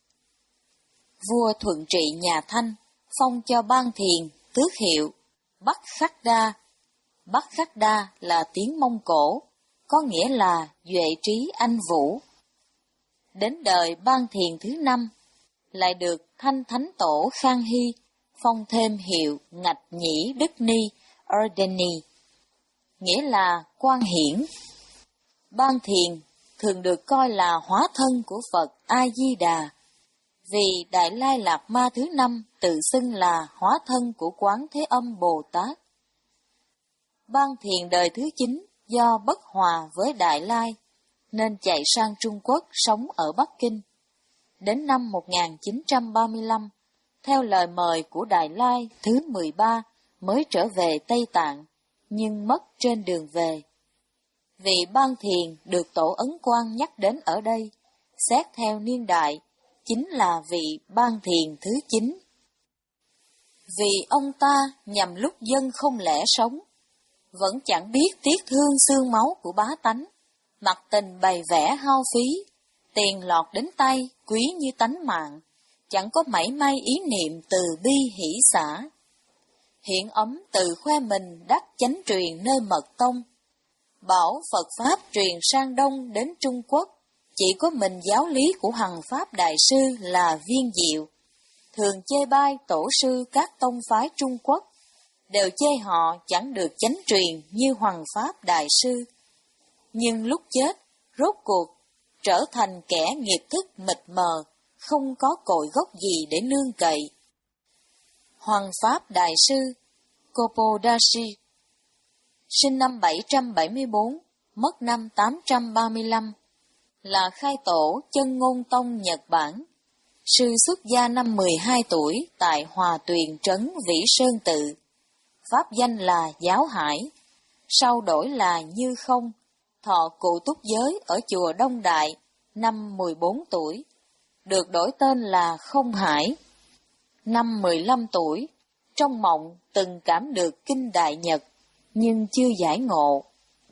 Vua thuận trị nhà Thanh phong cho Ban Thiền tước hiệu Bắc Khắc Đa. Bắc Khắc Đa là tiếng Mông Cổ, có nghĩa là duệ trí anh vũ. Đến đời Ban Thiền thứ năm, lại được Thanh Thánh Tổ Khang Hy phong thêm hiệu Ngạch Nhĩ Đức Ni Ordeni, nghĩa là quan hiển. Ban Thiền thường được coi là hóa thân của Phật A-di-đà, vì Đại Lai Lạt Ma thứ năm tự xưng là hóa thân của Quán Thế Âm Bồ Tát. Ban Thiền đời thứ chín do bất hòa với Đại Lai, nên chạy sang Trung Quốc sống ở Bắc Kinh. Đến năm một nghìn chín trăm ba mươi lăm, theo lời mời của Đại Lai thứ mười ba mới trở về Tây Tạng, nhưng mất trên đường về. Vị Ban Thiền được Tổ Ấn Quang nhắc đến ở đây, xét theo niên đại, chính là vị Ban Thiền thứ chín. Vì ông ta nhằm lúc dân không lẽ sống, vẫn chẳng biết tiếc thương xương máu của bá tánh, mặc tình bày vẽ hao phí, tiền lọt đến tay quý như tánh mạng, chẳng có mảy may ý niệm từ bi hỷ xả. Hiện ấm từ khoe mình đắc chánh truyền nơi mật tông, bảo Phật Pháp truyền sang Đông đến Trung Quốc, chỉ có mình giáo lý của Hằng Pháp Đại Sư là viên diệu. Thường chê bai tổ sư các tông phái Trung Quốc, đều chê họ chẳng được chánh truyền như Hoàng Pháp Đại Sư. Nhưng lúc chết, rốt cuộc, trở thành kẻ nghiệp thức mịt mờ, không có cội gốc gì để nương cậy. Hoàng Pháp Đại Sư Kopodashi, sinh năm bảy trăm bảy mươi bốn, mất năm tám trăm ba mươi lăm, là khai tổ Chân Ngôn Tông Nhật Bản. Sư xuất gia năm mười hai tuổi tại Hòa Tuyền trấn Vĩ Sơn Tự, pháp danh là Giáo Hải, sau đổi là Như Không, thọ cụ túc giới ở chùa Đông Đại, năm mười bốn tuổi, được đổi tên là Không Hải. Năm mười lăm tuổi, trong mộng từng cảm được kinh Đại Nhật, nhưng chưa giải ngộ.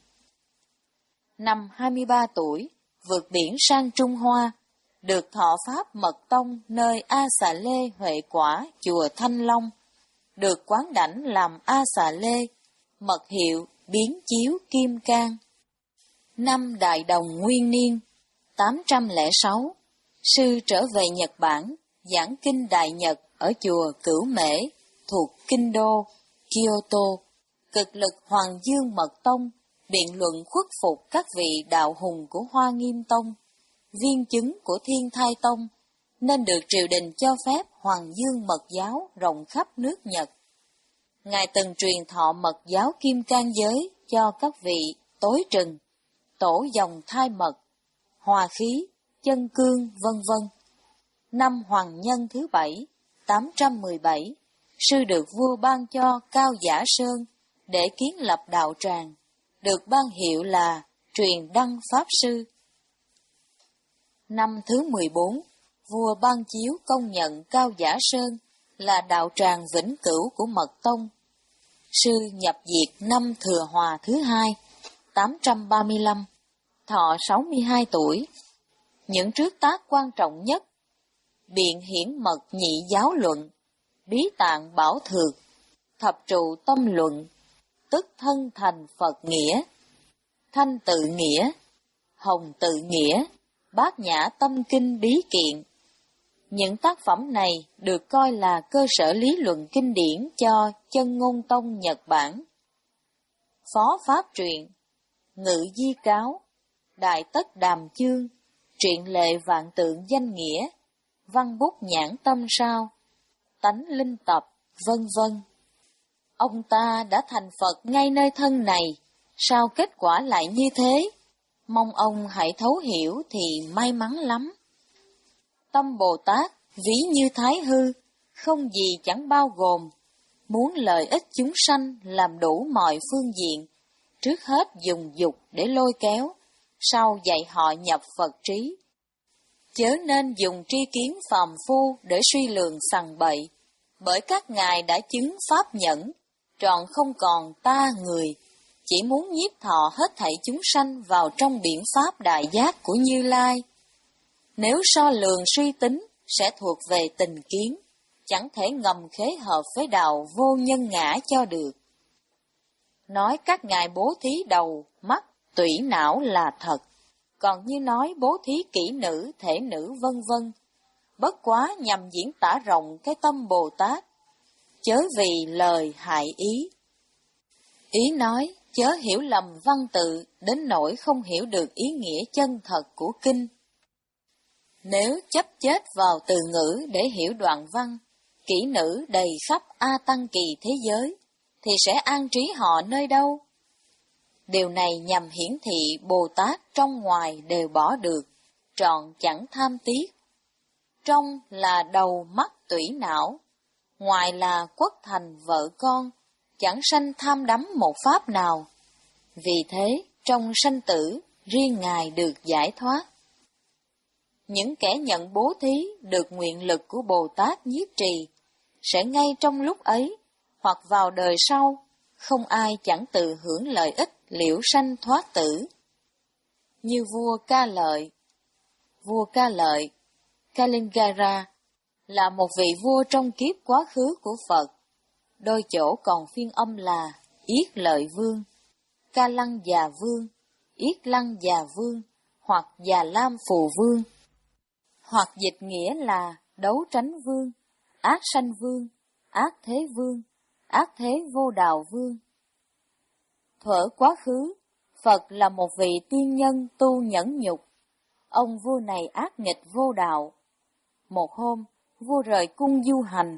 Năm hai mươi ba tuổi, vượt biển sang Trung Hoa, được thọ pháp mật tông nơi A Xà Lê Huệ Quả, chùa Thanh Long, được quán đảnh làm A Xà Lê, mật hiệu biến chiếu kim cang. Năm Đại Đồng Nguyên Niên, tám trăm lẻ sáu, sư trở về Nhật Bản, giảng kinh Đại Nhật ở chùa Cửu Mễ, thuộc Kinh Đô, Kyoto, cực lực Hoàng Dương Mật Tông, biện luận khuất phục các vị đạo hùng của Hoa Nghiêm Tông, viên chứng của Thiên Thai Tông, nên được triều đình cho phép Hoàng Dương Mật Giáo rộng khắp nước Nhật. Ngài từng truyền thọ Mật Giáo Kim Cang Giới cho các vị Tối Trừng, Tổ Dòng Thai Mật, Hòa Khí, Chân Cương, vân vân. Năm Hoàng Nhân thứ bảy, tám trăm mười bảy, sư được vua ban cho Cao Giả Sơn để kiến lập đạo tràng, được ban hiệu là Truyền Đăng Pháp Sư. Năm thứ mười bốn, vua ban chiếu công nhận Cao Giả Sơn là đạo tràng vĩnh cửu của Mật Tông. Sư nhập diệt năm Thừa Hòa thứ hai, tám trăm ba mươi lăm, thọ sáu mươi hai tuổi. Những trước tác quan trọng nhất: Biện Hiển Mật Nhị Giáo Luận, Bí Tạng Bảo Thược, Thập Trụ Tâm Luận, Tức Thân Thành Phật Nghĩa, Thanh Tự Nghĩa, Hồng Tự Nghĩa, Bát Nhã Tâm Kinh Bí Kiện. Những tác phẩm này được coi là cơ sở lý luận kinh điển cho Chân Ngôn Tông Nhật Bản. Phó Pháp Truyện, Ngự Di Cáo, Đại Tất Đàm Chương, Truyện Lệ Vạn Tượng Danh Nghĩa, Văn Bút Nhãn Tâm Sao, Tánh Linh Tập, vân vân. Ông ta đã thành Phật ngay nơi thân này, sao kết quả lại như thế? Mong ông hãy thấu hiểu thì may mắn lắm. Tâm Bồ Tát ví như Thái Hư, không gì chẳng bao gồm, muốn lợi ích chúng sanh làm đủ mọi phương diện, trước hết dùng dục để lôi kéo, sau dạy họ nhập Phật trí. chớ nên dùng tri kiến phàm phu để suy lường sằng bậy, bởi các ngài đã chứng pháp nhẫn, trọn không còn ta người, chỉ muốn nhiếp thọ hết thảy chúng sanh vào trong biển pháp đại giác của Như Lai. Nếu so lường suy tính, sẽ thuộc về tình kiến, chẳng thể ngầm khế hợp với đạo vô nhân ngã cho được. Nói các ngài bố thí đầu, mắt, tủy não là thật, còn như nói bố thí kỹ nữ, thể nữ vân vân, bất quá nhằm diễn tả rộng cái tâm Bồ Tát, chớ vì lời hại ý. Ý nói, chớ hiểu lầm văn tự, đến nỗi không hiểu được ý nghĩa chân thật của kinh. Nếu chấp chết vào từ ngữ để hiểu đoạn văn, kỹ nữ đầy khắp A Tăng kỳ thế giới, thì sẽ an trí họ nơi đâu? Điều này nhằm hiển thị Bồ Tát trong ngoài đều bỏ được, trọn chẳng tham tiếc. Trong là đầu mắt tủy não, ngoài là quốc thành vợ con, chẳng sanh tham đắm một pháp nào. Vì thế, trong sanh tử, riêng Ngài được giải thoát. Những kẻ nhận bố thí được nguyện lực của Bồ Tát nhiếp trì, sẽ ngay trong lúc ấy, hoặc vào đời sau, không ai chẳng tự hưởng lợi ích liễu sanh thoát tử. Như vua Ca Lợi. Vua Ca Lợi, Kalingara, là một vị vua trong kiếp quá khứ của Phật. Đôi chỗ còn phiên âm là Yết Lợi Vương, Ca Lăng Già Vương, Yết Lăng Già Vương, hoặc Già Lam Phù Vương, hoặc dịch nghĩa là Đấu Tránh Vương, Ác Sanh Vương, Ác Thế Vương, Ác Thế Vô Đạo Vương. Thuở quá khứ, Phật là một vị tiên nhân tu nhẫn nhục. Ông vua này ác nghịch vô đạo. Một hôm, vua rời cung du hành.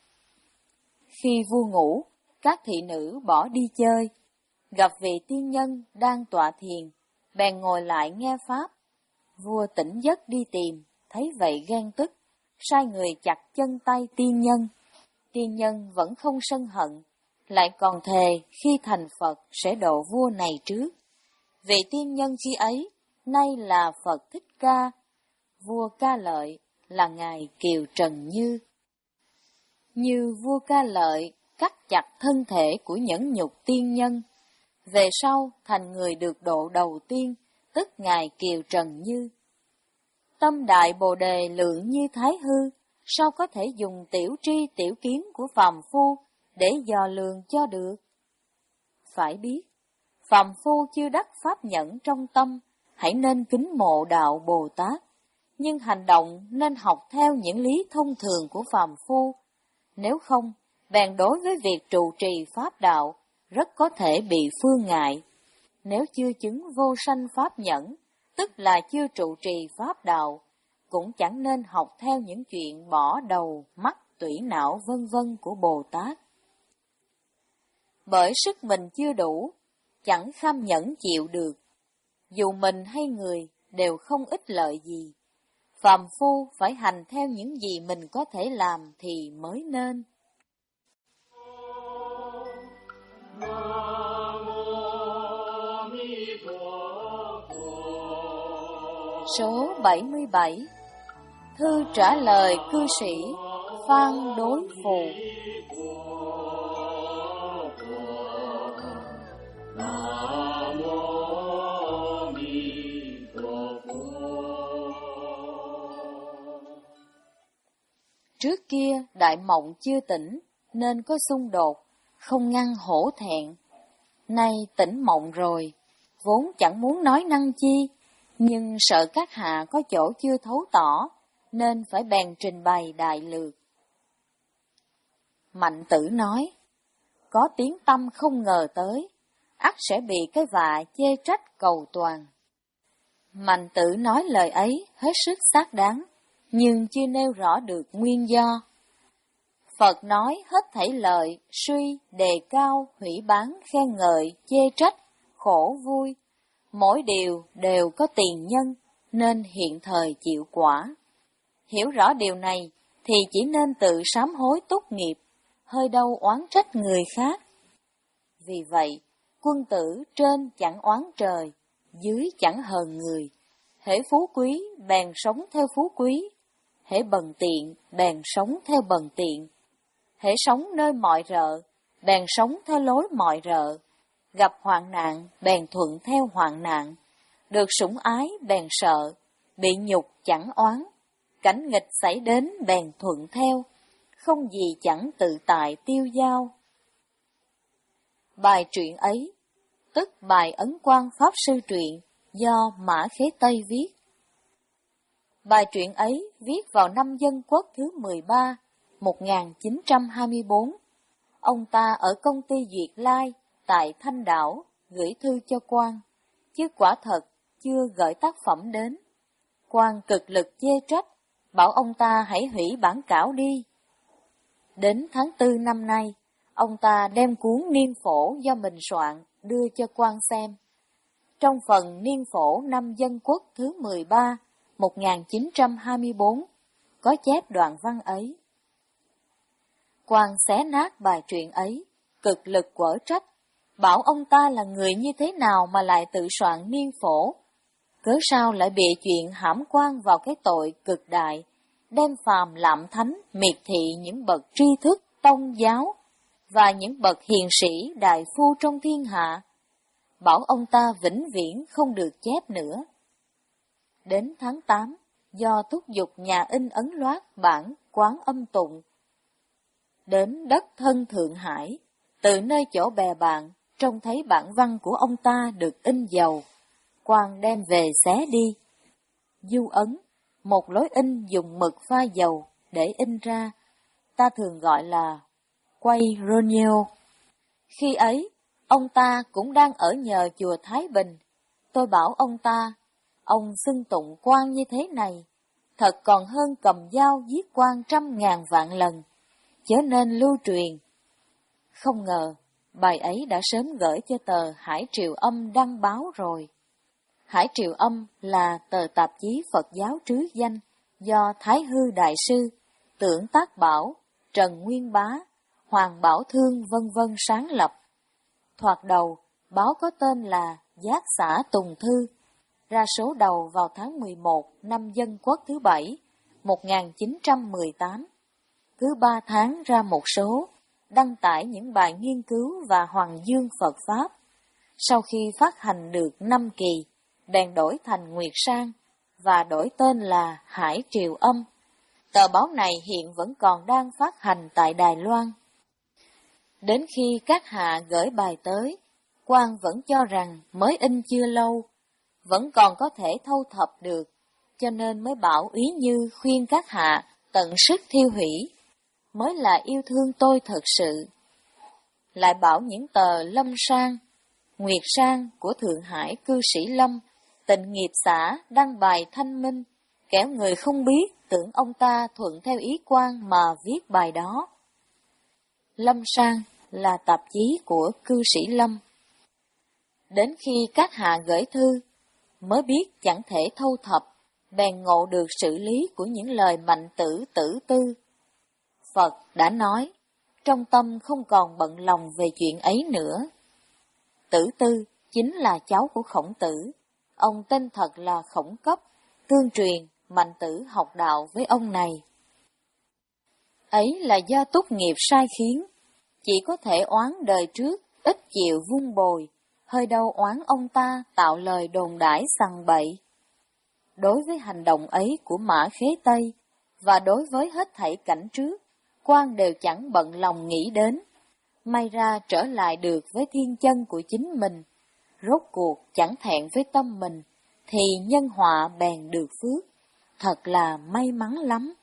Khi vua ngủ, các thị nữ bỏ đi chơi, gặp vị tiên nhân đang tọa thiền, bèn ngồi lại nghe pháp. Vua tỉnh giấc đi tìm, thấy vậy ghen tức, sai người chặt chân tay tiên nhân. Tiên nhân vẫn không sân hận, lại còn thề khi thành Phật sẽ độ vua này trước. Vị tiên nhân khi ấy, nay là Phật Thích Ca, vua Ca Lợi là ngài Kiều Trần Như. Như vua Ca Lợi cắt chặt thân thể của nhẫn nhục tiên nhân, về sau thành người được độ đầu tiên, tức ngài Kiều Trần Như. Tâm đại Bồ Đề lượng như Thái Hư, sao có thể dùng tiểu tri tiểu kiến của phàm phu để dò lường cho được? Phải biết, phàm phu chưa đắc pháp nhẫn trong tâm, hãy nên kính mộ đạo Bồ Tát, nhưng hành động nên học theo những lý thông thường của phàm phu. Nếu không, bèn đối với việc trụ trì pháp đạo, rất có thể bị phương ngại. Nếu chưa chứng vô sanh pháp nhẫn, tức là chưa trụ trì pháp đạo, cũng chẳng nên học theo những chuyện bỏ đầu, mắt, tủy não vân vân của Bồ Tát. Bởi sức mình chưa đủ, chẳng kham nhẫn chịu được, dù mình hay người đều không ích lợi gì. Phàm phu phải hành theo những gì mình có thể làm thì mới nên. Số bảy mươi bảy. Thư trả lời cư sĩ Phan Đối Phù. Trước kia Đại Mộng chưa tỉnh, nên có xung đột, không ngăn hổ thẹn. Nay tỉnh mộng rồi, vốn chẳng muốn nói năng chi, nhưng sợ các hạ có chỗ chưa thấu tỏ, nên phải bèn trình bày đại lược. Mạnh Tử nói, có tiếng tâm không ngờ tới, ắt sẽ bị cái vạ chê trách cầu toàn. Mạnh Tử nói lời ấy hết sức xác đáng, nhưng chưa nêu rõ được nguyên do. Phật nói hết thảy lợi, suy, đề cao, hủy bán, khen ngợi, chê trách, khổ vui, mỗi điều đều có tiền nhân, nên hiện thời chịu quả. Hiểu rõ điều này, thì chỉ nên tự sám hối túc nghiệp, hơi đâu oán trách người khác. Vì vậy, quân tử trên chẳng oán trời, dưới chẳng hờn người, Hễ phú quý, bèn sống theo phú quý. Hễ bần tiện, bèn sống theo bần tiện. Hễ sống nơi mọi rợ, bèn sống theo lối mọi rợ. Gặp hoạn nạn, bèn thuận theo hoạn nạn. Được sủng ái, bèn sợ. Bị nhục chẳng oán. Cảnh nghịch xảy đến, bèn thuận theo. Không gì chẳng tự tại tiêu dao. Bài truyện ấy, tức bài Ấn Quang Pháp Sư truyện, do Mã Khế Tây viết. Bài truyện ấy viết vào năm Dân Quốc thứ mười ba, một nghìn chín trăm hai mươi tư. Ông ta ở công ty Duyệt Lai, tại Thanh Đảo, gửi thư cho Quang, chứ quả thật chưa gửi tác phẩm đến. Quang cực lực chê trách, bảo ông ta hãy hủy bản cảo đi. Đến tháng tư năm nay, ông ta đem cuốn niên phổ do mình soạn đưa cho Quang xem. Trong phần niên phổ năm Dân Quốc thứ mười ba, một nghìn chín trăm hai mươi tư, có chép đoạn văn ấy. Quang xé nát bài truyện ấy, cực lực quở trách, bảo ông ta là người như thế nào mà lại tự soạn niên phổ. Cớ sao lại bịa chuyện hãm Quang vào cái tội cực đại, đem phàm lạm thánh, miệt thị những bậc tri thức, tông giáo, và những bậc hiền sĩ đại phu trong thiên hạ, bảo ông ta vĩnh viễn không được chép nữa. Đến tháng tám, do thúc giục nhà in ấn loát bản Quán Âm Tụng, đến đất thân Thượng Hải, từ nơi chỗ bè bạn, trông thấy bản văn của ông ta được in dầu, Quang đem về xé đi. Du ấn, một lối in dùng mực pha dầu để in ra, ta thường gọi là quay Roneo. Khi ấy, ông ta cũng đang ở nhờ chùa Thái Bình. Tôi bảo ông ta, ông xưng tụng Quang như thế này, thật còn hơn cầm dao giết Quang trăm ngàn vạn lần, chớ nên lưu truyền. Không ngờ, bài ấy đã sớm gửi cho tờ Hải Triều Âm đăng báo rồi. Hải Triều Âm là tờ tạp chí Phật giáo trứ danh do Thái Hư Đại Sư, Tưởng Tác Bảo, Trần Nguyên Bá, Hoàng Bảo Thương vân vân sáng lập. Thoạt đầu, báo có tên là Giác Xã Tùng Thư, ra số đầu vào tháng mười một năm Dân Quốc thứ bảy, một nghìn chín trăm mười tám. Cứ ba tháng ra một số, đăng tải những bài nghiên cứu và hoàng dương Phật Pháp. Sau khi phát hành được năm kỳ, bèn đổi thành Nguyệt Sang và đổi tên là Hải Triều Âm. Tờ báo này hiện vẫn còn đang phát hành tại Đài Loan. Đến khi các hạ gửi bài tới, Quang vẫn cho rằng mới in chưa lâu, vẫn còn có thể thâu thập được, cho nên mới bảo Úy Như khuyên các hạ tận sức thiêu hủy, mới là yêu thương tôi thật sự. Lại bảo những tờ Lâm Sang, Nguyệt Sang của Thượng Hải cư sĩ Lâm, Tịnh Nghiệp Xã đăng bài thanh minh, kẻo người không biết tưởng ông ta thuận theo ý Quang mà viết bài đó. Lâm Sang là tạp chí của cư sĩ Lâm. Đến khi các hạ gửi thư, mới biết chẳng thể thâu thập, bèn ngộ được sự lý của những lời Mạnh Tử Tử Tư. Phật đã nói, trong tâm không còn bận lòng về chuyện ấy nữa. Tử Tư chính là cháu của Khổng Tử, ông tên thật là Khổng Cấp, tương truyền Mạnh Tử học đạo với ông này. Ấy là do túc nghiệp sai khiến, chỉ có thể oán đời trước, ít chịu vun bồi, hơi đâu oán ông ta tạo lời đồn đãi sằng bậy. Đối với hành động ấy của Mã Khế Tây, và đối với hết thảy cảnh trước, Quang đều chẳng bận lòng nghĩ đến. May ra trở lại được với thiên chân của chính mình, rốt cuộc chẳng thẹn với tâm mình, thì nhân họa bèn được phước, thật là may mắn lắm.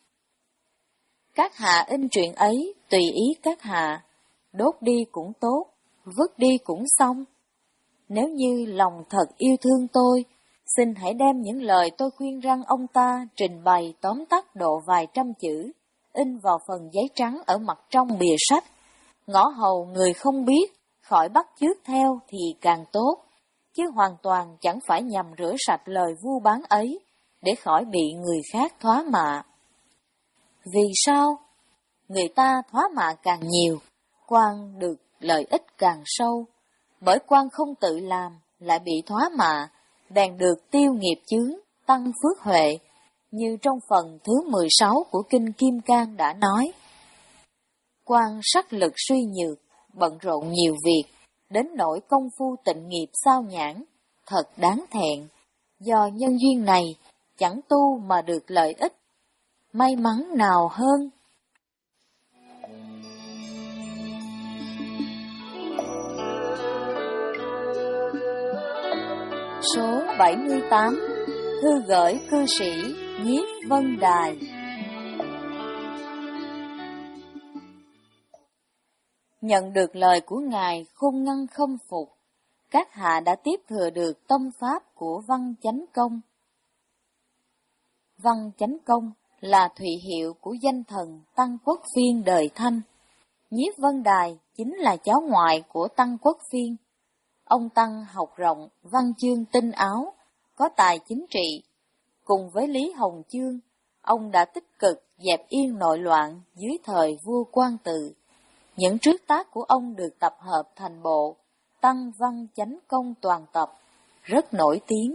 Các hạ in truyện ấy, tùy ý các hạ, đốt đi cũng tốt, vứt đi cũng xong. Nếu như lòng thật yêu thương tôi, xin hãy đem những lời tôi khuyên răng ông ta trình bày tóm tắt độ vài trăm chữ, in vào phần giấy trắng ở mặt trong bìa sách. Ngõ hầu người không biết, khỏi bắt chước theo thì càng tốt, chứ hoàn toàn chẳng phải nhằm rửa sạch lời vu bán ấy, để khỏi bị người khác thoá mạ. Vì sao? Người ta thoá mạ càng nhiều, Quang được lợi ích càng sâu, bởi Quang không tự làm, lại bị thoá mạ, bèn được tiêu nghiệp chướng, tăng phước huệ, như trong phần thứ mười sáu của Kinh Kim Cang đã nói. Quan sắc lực suy nhược, bận rộn nhiều việc, đến nỗi công phu tịnh nghiệp sao nhãng, thật đáng thẹn. Do nhân duyên này, chẳng tu mà được lợi ích, may mắn nào hơn. Số bảy mươi tám. Thư gửi cư sĩ Nhiếp Vân Đài. Nhận được lời của Ngài Khôn Ngăn Khâm Phục, các hạ đã tiếp thừa được tâm pháp của Văn Chánh Công. Văn Chánh Công là thụy hiệu của danh thần Tăng Quốc Phiên đời Thanh. Nhiếp Vân Đài chính là cháu ngoại của Tăng Quốc Phiên. Ông Tăng học rộng, văn chương tinh áo, có tài chính trị. Cùng với Lý Hồng Chương, ông đã tích cực dẹp yên nội loạn dưới thời vua Quang Tự. Những trước tác của ông được tập hợp thành bộ Tăng Văn Chánh Công toàn tập, rất nổi tiếng.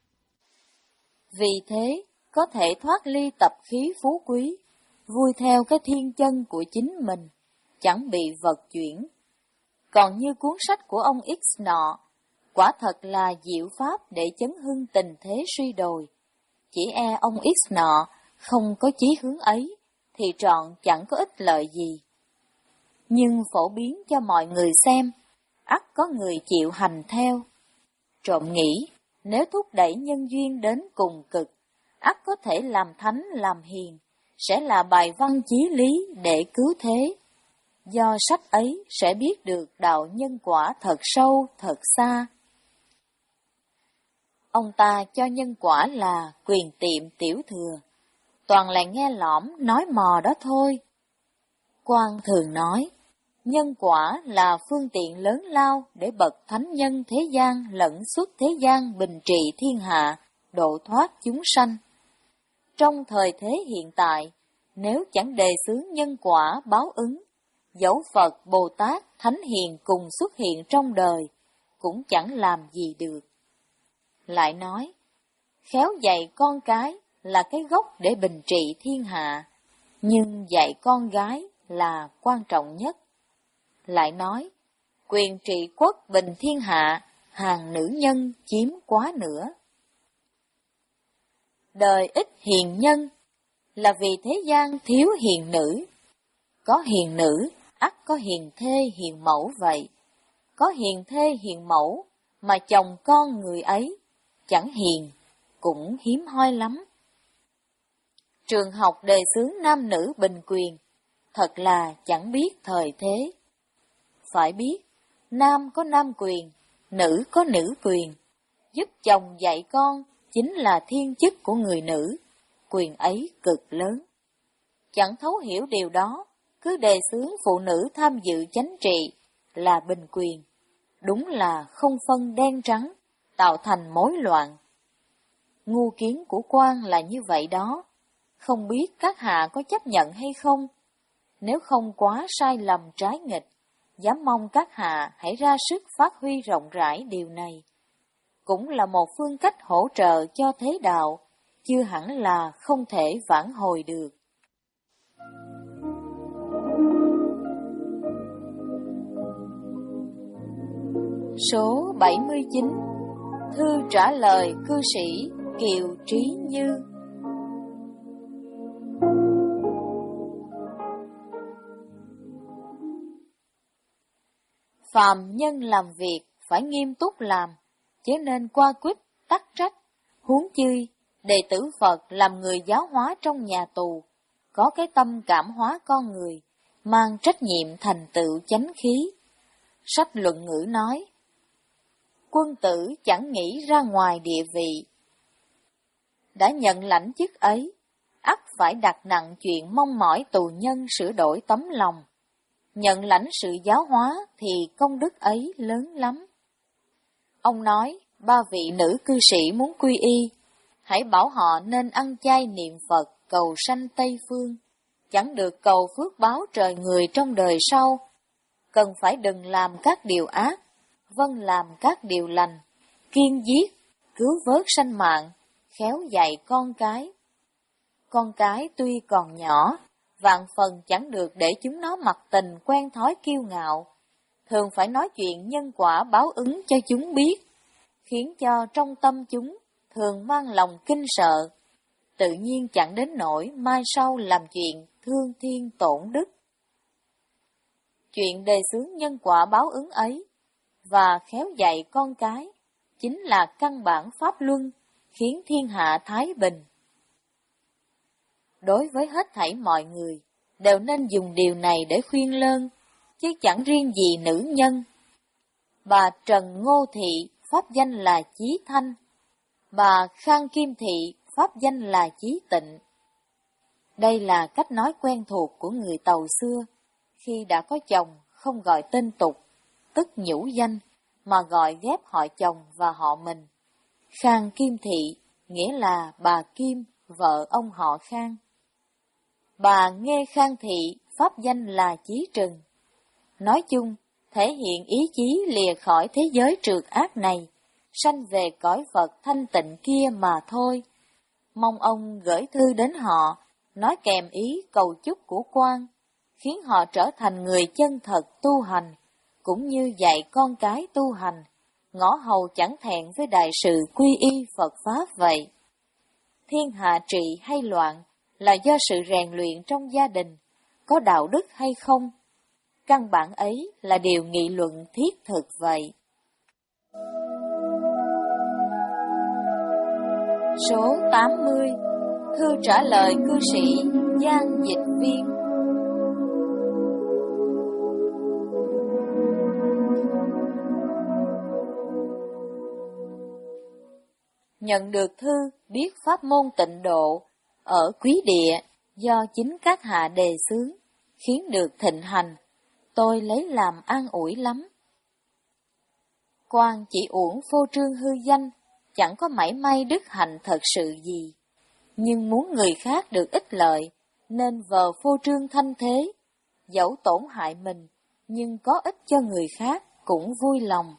Vì thế, có thể thoát ly tập khí phú quý, vui theo cái thiên chân của chính mình, chẳng bị vật chuyển. Còn như cuốn sách của ông X nọ, quả thật là diệu pháp để chấn hưng tình thế suy đồi. Chỉ e ông X nọ không có chí hướng ấy, thì trọn chẳng có ích lợi gì. Nhưng phổ biến cho mọi người xem, ắt có người chịu hành theo. Trộm nghĩ, nếu thúc đẩy nhân duyên đến cùng cực, ắt có thể làm thánh làm hiền, sẽ là bài văn chí lý để cứu thế. Do sách ấy sẽ biết được đạo nhân quả thật sâu, thật xa. Ông ta cho nhân quả là quyền tiệm tiểu thừa, toàn là nghe lõm nói mò đó thôi. Quan thường nói, nhân quả là phương tiện lớn lao để bậc thánh nhân thế gian lẫn xuất thế gian bình trị thiên hạ, độ thoát chúng sanh. Trong thời thế hiện tại, nếu chẳng đề xướng nhân quả báo ứng, dẫu Phật, Bồ Tát, Thánh Hiền cùng xuất hiện trong đời, cũng chẳng làm gì được. Lại nói, khéo dạy con cái là cái gốc để bình trị thiên hạ, nhưng dạy con gái là quan trọng nhất. Lại nói, quyền trị quốc bình thiên hạ, hàng nữ nhân chiếm quá nữa. Đời ít hiền nhân là vì thế gian thiếu hiền nữ. Có hiền nữ, ắt có hiền thê hiền mẫu vậy. Có hiền thê hiền mẫu mà chồng con người ấy chẳng hiền, cũng hiếm hoi lắm. Trường học đề xướng nam nữ bình quyền, thật là chẳng biết thời thế. Phải biết, nam có nam quyền, nữ có nữ quyền. Giúp chồng dạy con chính là thiên chức của người nữ, quyền ấy cực lớn. Chẳng thấu hiểu điều đó, cứ đề xướng phụ nữ tham dự chánh trị là bình quyền, đúng là không phân đen trắng, tạo thành mối loạn. Ngu kiến của quan là như vậy đó, không biết các hạ có chấp nhận hay không? Nếu không quá sai lầm trái nghịch, dám mong các hạ hãy ra sức phát huy rộng rãi điều này. Cũng là một phương cách hỗ trợ cho thế đạo, chưa hẳn là không thể vãn hồi được. Số bảy mươi chín. Thư trả lời cư sĩ Kiều Trí Như. Phàm nhân làm việc phải nghiêm túc làm, chớ nên qua quýt tắc trách. Huống chi đệ tử Phật làm người giáo hóa trong nhà tù, có cái tâm cảm hóa con người, mang trách nhiệm thành tựu chánh khí. Sách Luận Ngữ nói, quân tử chẳng nghĩ ra ngoài địa vị. Đã nhận lãnh chức ấy, ắt phải đặt nặng chuyện mong mỏi tù nhân sửa đổi tấm lòng. Nhận lãnh sự giáo hóa thì công đức ấy lớn lắm. Ông nói, ba vị nữ cư sĩ muốn quy y, hãy bảo họ nên ăn chay niệm Phật cầu sanh Tây Phương, chẳng được cầu phước báo trời người trong đời sau. Cần phải đừng làm các điều ác, vâng làm các điều lành, kiêng giết, cứu vớt sanh mạng, khéo dạy con cái. Con cái tuy còn nhỏ, vạn phần chẳng được để chúng nó mặc tình quen thói kiêu ngạo, thường phải nói chuyện nhân quả báo ứng cho chúng biết, khiến cho trong tâm chúng thường mang lòng kinh sợ, tự nhiên chẳng đến nỗi mai sau làm chuyện thương thiên tổn đức. Chuyện đề xướng nhân quả báo ứng ấy và khéo dạy con cái chính là căn bản pháp luân, khiến thiên hạ thái bình. Đối với hết thảy mọi người, đều nên dùng điều này để khuyên lơn, chứ chẳng riêng gì nữ nhân. Bà Trần Ngô Thị, pháp danh là Chí Thanh. Bà Khang Kim Thị, pháp danh là Chí Tịnh. Đây là cách nói quen thuộc của người Tàu xưa, khi đã có chồng không gọi tên tục, tức nhũ danh, mà gọi ghép họ chồng và họ mình. Khang Kim Thị nghĩa là bà Kim, vợ ông họ Khang. Bà Nghê Khang Thị, pháp danh là Chí Trừng. Nói chung, thể hiện ý chí lìa khỏi thế giới trượt ác này, sanh về cõi Phật thanh tịnh kia mà thôi. Mong ông gửi thư đến họ, nói kèm ý cầu chúc của quan, khiến họ trở thành người chân thật tu hành, cũng như dạy con cái tu hành, ngõ hầu chẳng thẹn với đại sự quy y Phật Pháp vậy. Thiên hạ trị hay loạn là do sự rèn luyện trong gia đình, có đạo đức hay không. Căn bản ấy là điều nghị luận thiết thực vậy. Số tám mươi. Thư trả lời cư sĩ Giang Dịch Viên. Nhận được thư biết pháp môn tịnh độ ở Quý Địa do chính các hạ đề xướng, khiến được thịnh hành, tôi lấy làm an ủi lắm. Quan chỉ uổng phô trương hư danh, chẳng có mảy may đức hạnh thật sự gì, nhưng muốn người khác được ích lợi, nên vờ phô trương thanh thế, dẫu tổn hại mình, nhưng có ích cho người khác cũng vui lòng.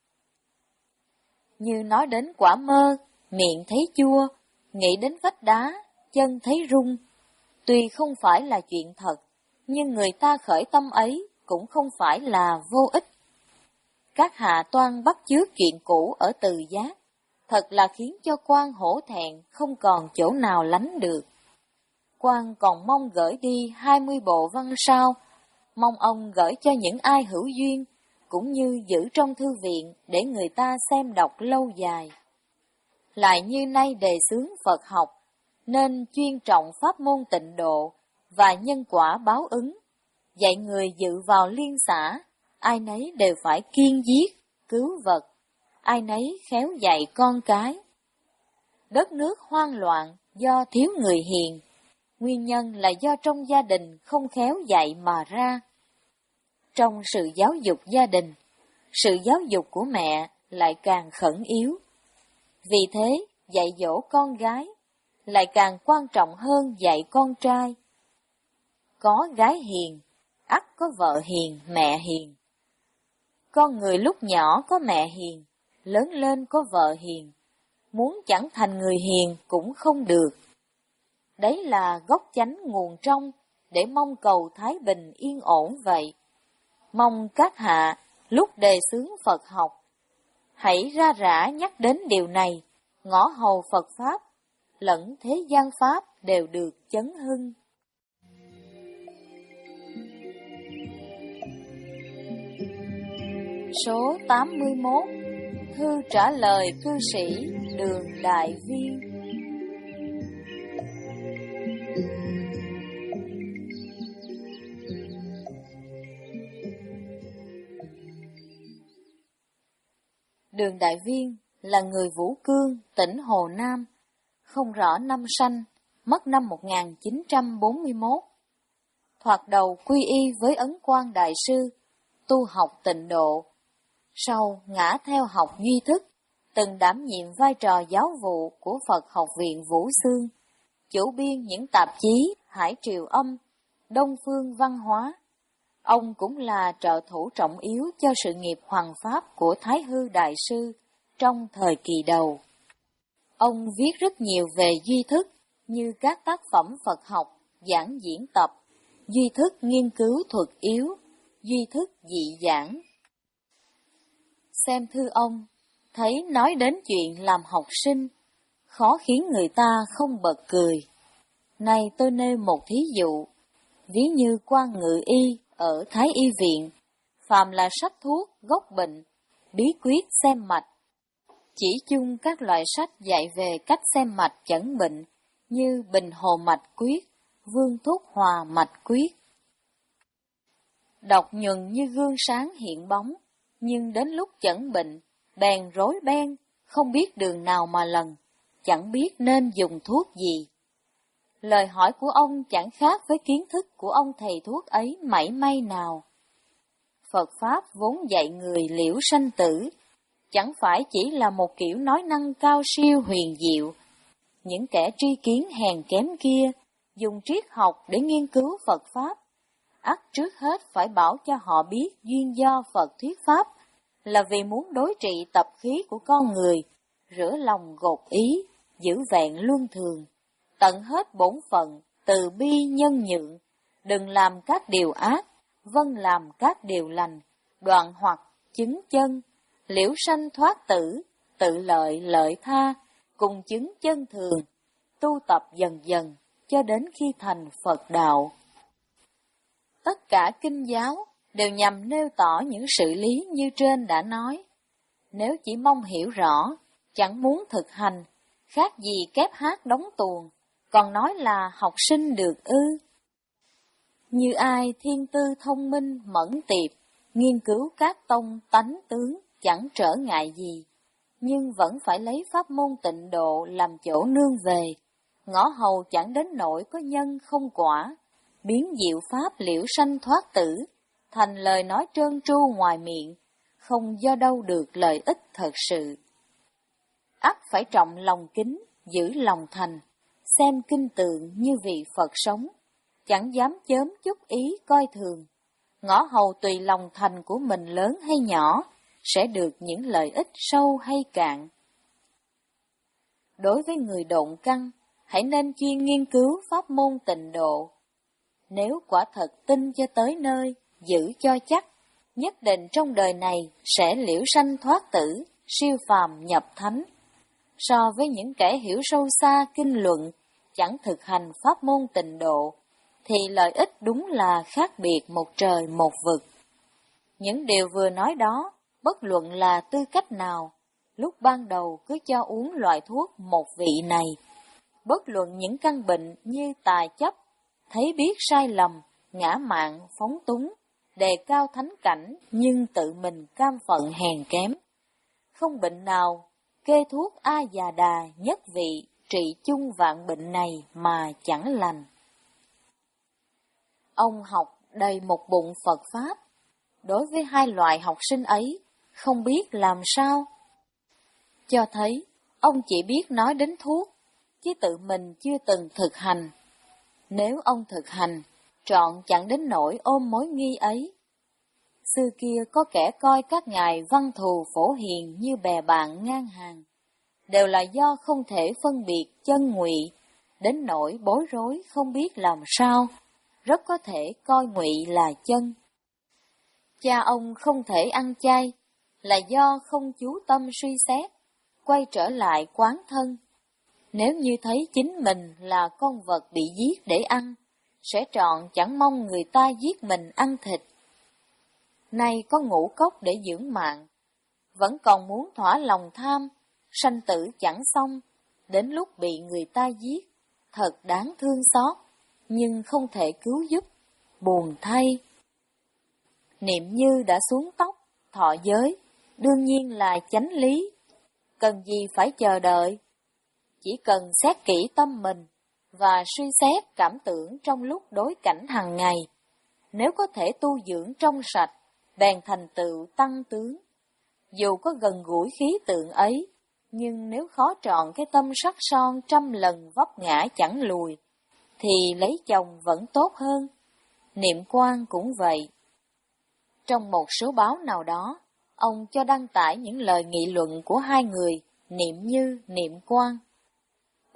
Như nói đến quả mơ, miệng thấy chua, nghĩ đến vách đá, chân thấy rung. Tuy không phải là chuyện thật, nhưng người ta khởi tâm ấy cũng không phải là vô ích. Các hạ toan bắt chước chuyện cũ ở Từ Giác, thật là khiến cho quan hổ thẹn không còn chỗ nào lánh được. Quan còn mong gửi đi hai mươi bộ văn sao, mong ông gửi cho những ai hữu duyên, cũng như giữ trong thư viện để người ta xem đọc lâu dài. Lại như nay đề xướng Phật học, nên chuyên trọng pháp môn tịnh độ và nhân quả báo ứng, dạy người dự vào liên xã, ai nấy đều phải kiên giết, cứu vật, ai nấy khéo dạy con cái. Đất nước hoang loạn do thiếu người hiền, nguyên nhân là do trong gia đình không khéo dạy mà ra. Trong sự giáo dục gia đình, sự giáo dục của mẹ lại càng khẩn yếu. Vì thế, dạy dỗ con gái lại càng quan trọng hơn dạy con trai. Có gái hiền, ắt có vợ hiền, mẹ hiền. Con người lúc nhỏ có mẹ hiền, lớn lên có vợ hiền, muốn chẳng thành người hiền cũng không được. Đấy là gốc chánh nguồn trong, để mong cầu thái bình yên ổn vậy. Mong các hạ, lúc đề xướng Phật học, hãy ra rã nhắc đến điều này, ngõ hầu Phật Pháp, lẫn thế gian Pháp đều được chấn hưng. Số tám mươi mốt. Thư trả lời cư sĩ Đường Đại Viên. Đường Đại Viên là người Vũ Cương, tỉnh Hồ Nam, không rõ năm sanh, mất năm một nghìn chín trăm bốn mươi mốt. Thoạt đầu quy y với Ấn Quang Đại Sư, tu học tịnh độ. Sau ngã theo học duy thức, từng đảm nhiệm vai trò giáo vụ của Phật Học viện Vũ Xương, chủ biên những tạp chí Hải Triều Âm, Đông Phương Văn Hóa. Ông cũng là trợ thủ trọng yếu cho sự nghiệp hoằng pháp của Thái Hư Đại Sư trong thời kỳ đầu. Ông viết rất nhiều về duy thức, như các tác phẩm Phật học, giảng diễn tập, duy thức nghiên cứu thuật yếu, duy thức dị giảng. Xem thư ông, thấy nói đến chuyện làm học sinh, khó khiến người ta không bật cười. Nay tôi nêu một thí dụ, ví như quan ngự y ở Thái Y Viện, phàm là sách thuốc, gốc bệnh, bí quyết xem mạch. Chỉ chung các loại sách dạy về cách xem mạch chẩn bệnh, như Bình Hồ Mạch Quyết, Vương Thúc Hòa Mạch Quyết. Đọc nhuần như gương sáng hiện bóng, nhưng đến lúc chẩn bệnh, bèn rối beng, không biết đường nào mà lần, chẳng biết nên dùng thuốc gì. Lời hỏi của ông chẳng khác với kiến thức của ông thầy thuốc ấy mảy may nào. Phật Pháp vốn dạy người liễu sanh tử, chẳng phải chỉ là một kiểu nói năng cao siêu huyền diệu. Những kẻ tri kiến hèn kém kia, dùng triết học để nghiên cứu Phật Pháp, ắt trước hết phải bảo cho họ biết duyên do Phật thuyết Pháp, là vì muốn đối trị tập khí của con người, rửa lòng gột ý, giữ vẹn luân thường, tận hết bổn phận, từ bi nhân nhượng, đừng làm các điều ác, vâng làm các điều lành, đoạn hoặc, chứng chân, liễu sanh thoát tử, tự lợi lợi tha, cùng chứng chân thường, tu tập dần dần, cho đến khi thành Phật đạo. Tất cả kinh giáo đều nhằm nêu tỏ những sự lý như trên đã nói. Nếu chỉ mong hiểu rõ, chẳng muốn thực hành, khác gì kép hát đóng tuồng, còn nói là học sinh được ư. Như ai thiên tư thông minh mẫn tiệp, nghiên cứu các tông tánh tướng chẳng trở ngại gì, nhưng vẫn phải lấy pháp môn tịnh độ làm chỗ nương về, ngõ hầu chẳng đến nỗi có nhân không quả, biến diệu pháp liễu sanh thoát tử, thành lời nói trơn tru ngoài miệng, không do đâu được lợi ích thật sự. Ắt phải trọng lòng kính, giữ lòng thành, xem kinh tượng như vị Phật sống, chẳng dám chớm chút ý coi thường, ngõ hầu tùy lòng thành của mình lớn hay nhỏ, sẽ được những lợi ích sâu hay cạn. Đối với người độn căn, hãy nên chuyên nghiên cứu pháp môn tịnh độ. Nếu quả thật tin cho tới nơi, giữ cho chắc, nhất định trong đời này sẽ liễu sanh thoát tử, siêu phàm nhập thánh. So với những kẻ hiểu sâu xa kinh luận, chẳng thực hành pháp môn tịnh độ, thì lợi ích đúng là khác biệt một trời một vực. Những điều vừa nói đó, bất luận là tư cách nào, lúc ban đầu cứ cho uống loại thuốc một vị này. Bất luận những căn bệnh như tà chấp, thấy biết sai lầm, ngã mạn, phóng túng, đề cao thánh cảnh nhưng tự mình cam phận hèn kém. Không bệnh nào, kê thuốc A Già Đà nhất vị, trị chung vạn bệnh này mà chẳng lành. Ông học đầy một bụng Phật Pháp, đối với hai loại học sinh ấy, không biết làm sao. Cho thấy, ông chỉ biết nói đến thuốc, chứ tự mình chưa từng thực hành. Nếu ông thực hành, trọn chẳng đến nỗi ôm mối nghi ấy. Xưa kia có kẻ coi các ngài văn thù phổ hiền như bè bạn ngang hàng, đều là do không thể phân biệt chân ngụy, đến nỗi bối rối không biết làm sao, rất có thể coi ngụy là chân. Cha ông không thể ăn chay, là do không chú tâm suy xét, quay trở lại quán thân. Nếu như thấy chính mình là con vật bị giết để ăn, sẽ trọn chẳng mong người ta giết mình ăn thịt. Nay có ngũ cốc để dưỡng mạng, vẫn còn muốn thỏa lòng tham, sanh tử chẳng xong, đến lúc bị người ta giết, thật đáng thương xót, nhưng không thể cứu giúp, buồn thay. Niệm Như đã xuống tóc, thọ giới, đương nhiên là chánh lý, cần gì phải chờ đợi. Chỉ cần xét kỹ tâm mình, và suy xét cảm tưởng trong lúc đối cảnh hàng ngày, nếu có thể tu dưỡng trong sạch, bèn thành tựu tăng tướng. Dù có gần gũi khí tượng ấy, nhưng nếu khó trọn cái tâm sắc son trăm lần vấp ngã chẳng lùi, thì lấy chồng vẫn tốt hơn. Niệm Quang cũng vậy. Trong một số báo nào đó, ông cho đăng tải những lời nghị luận của hai người, Niệm Như, Niệm Quang.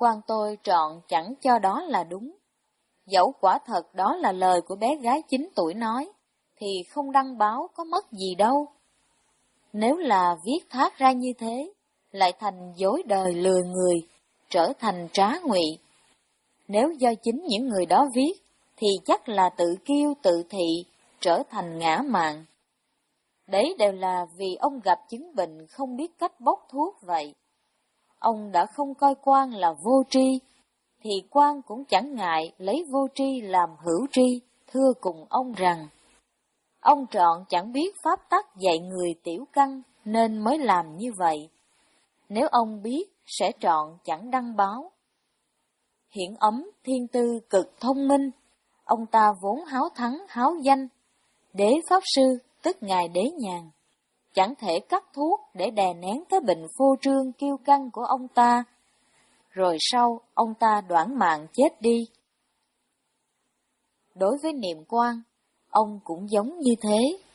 Quan tôi trọn chẳng cho đó là đúng. Dẫu quả thật đó là lời của bé gái chín tuổi nói, thì không đăng báo có mất gì đâu. Nếu là viết thác ra như thế, lại thành dối đời lừa người, trở thành trá ngụy. Nếu do chính những người đó viết, thì chắc là tự kiêu tự thị, trở thành ngã mạn. Đấy đều là vì ông gặp chứng bệnh không biết cách bốc thuốc vậy. Ông đã không coi quan là vô tri, thì quan cũng chẳng ngại lấy vô tri làm hữu tri, thưa cùng ông rằng, ông trọn chẳng biết pháp tắc dạy người tiểu căn nên mới làm như vậy. Nếu ông biết, sẽ trọn chẳng đăng báo. Hiển Ấm thiên tư cực thông minh, ông ta vốn háo thắng háo danh. Đế Pháp Sư, tức ngài Đế Nhàn, chẳng thể cắt thuốc để đè nén cái bệnh phô trương kiêu căng của ông ta. Rồi sau, ông ta đoản mạng chết đi. Đối với Niệm Quan, ông cũng giống như thế.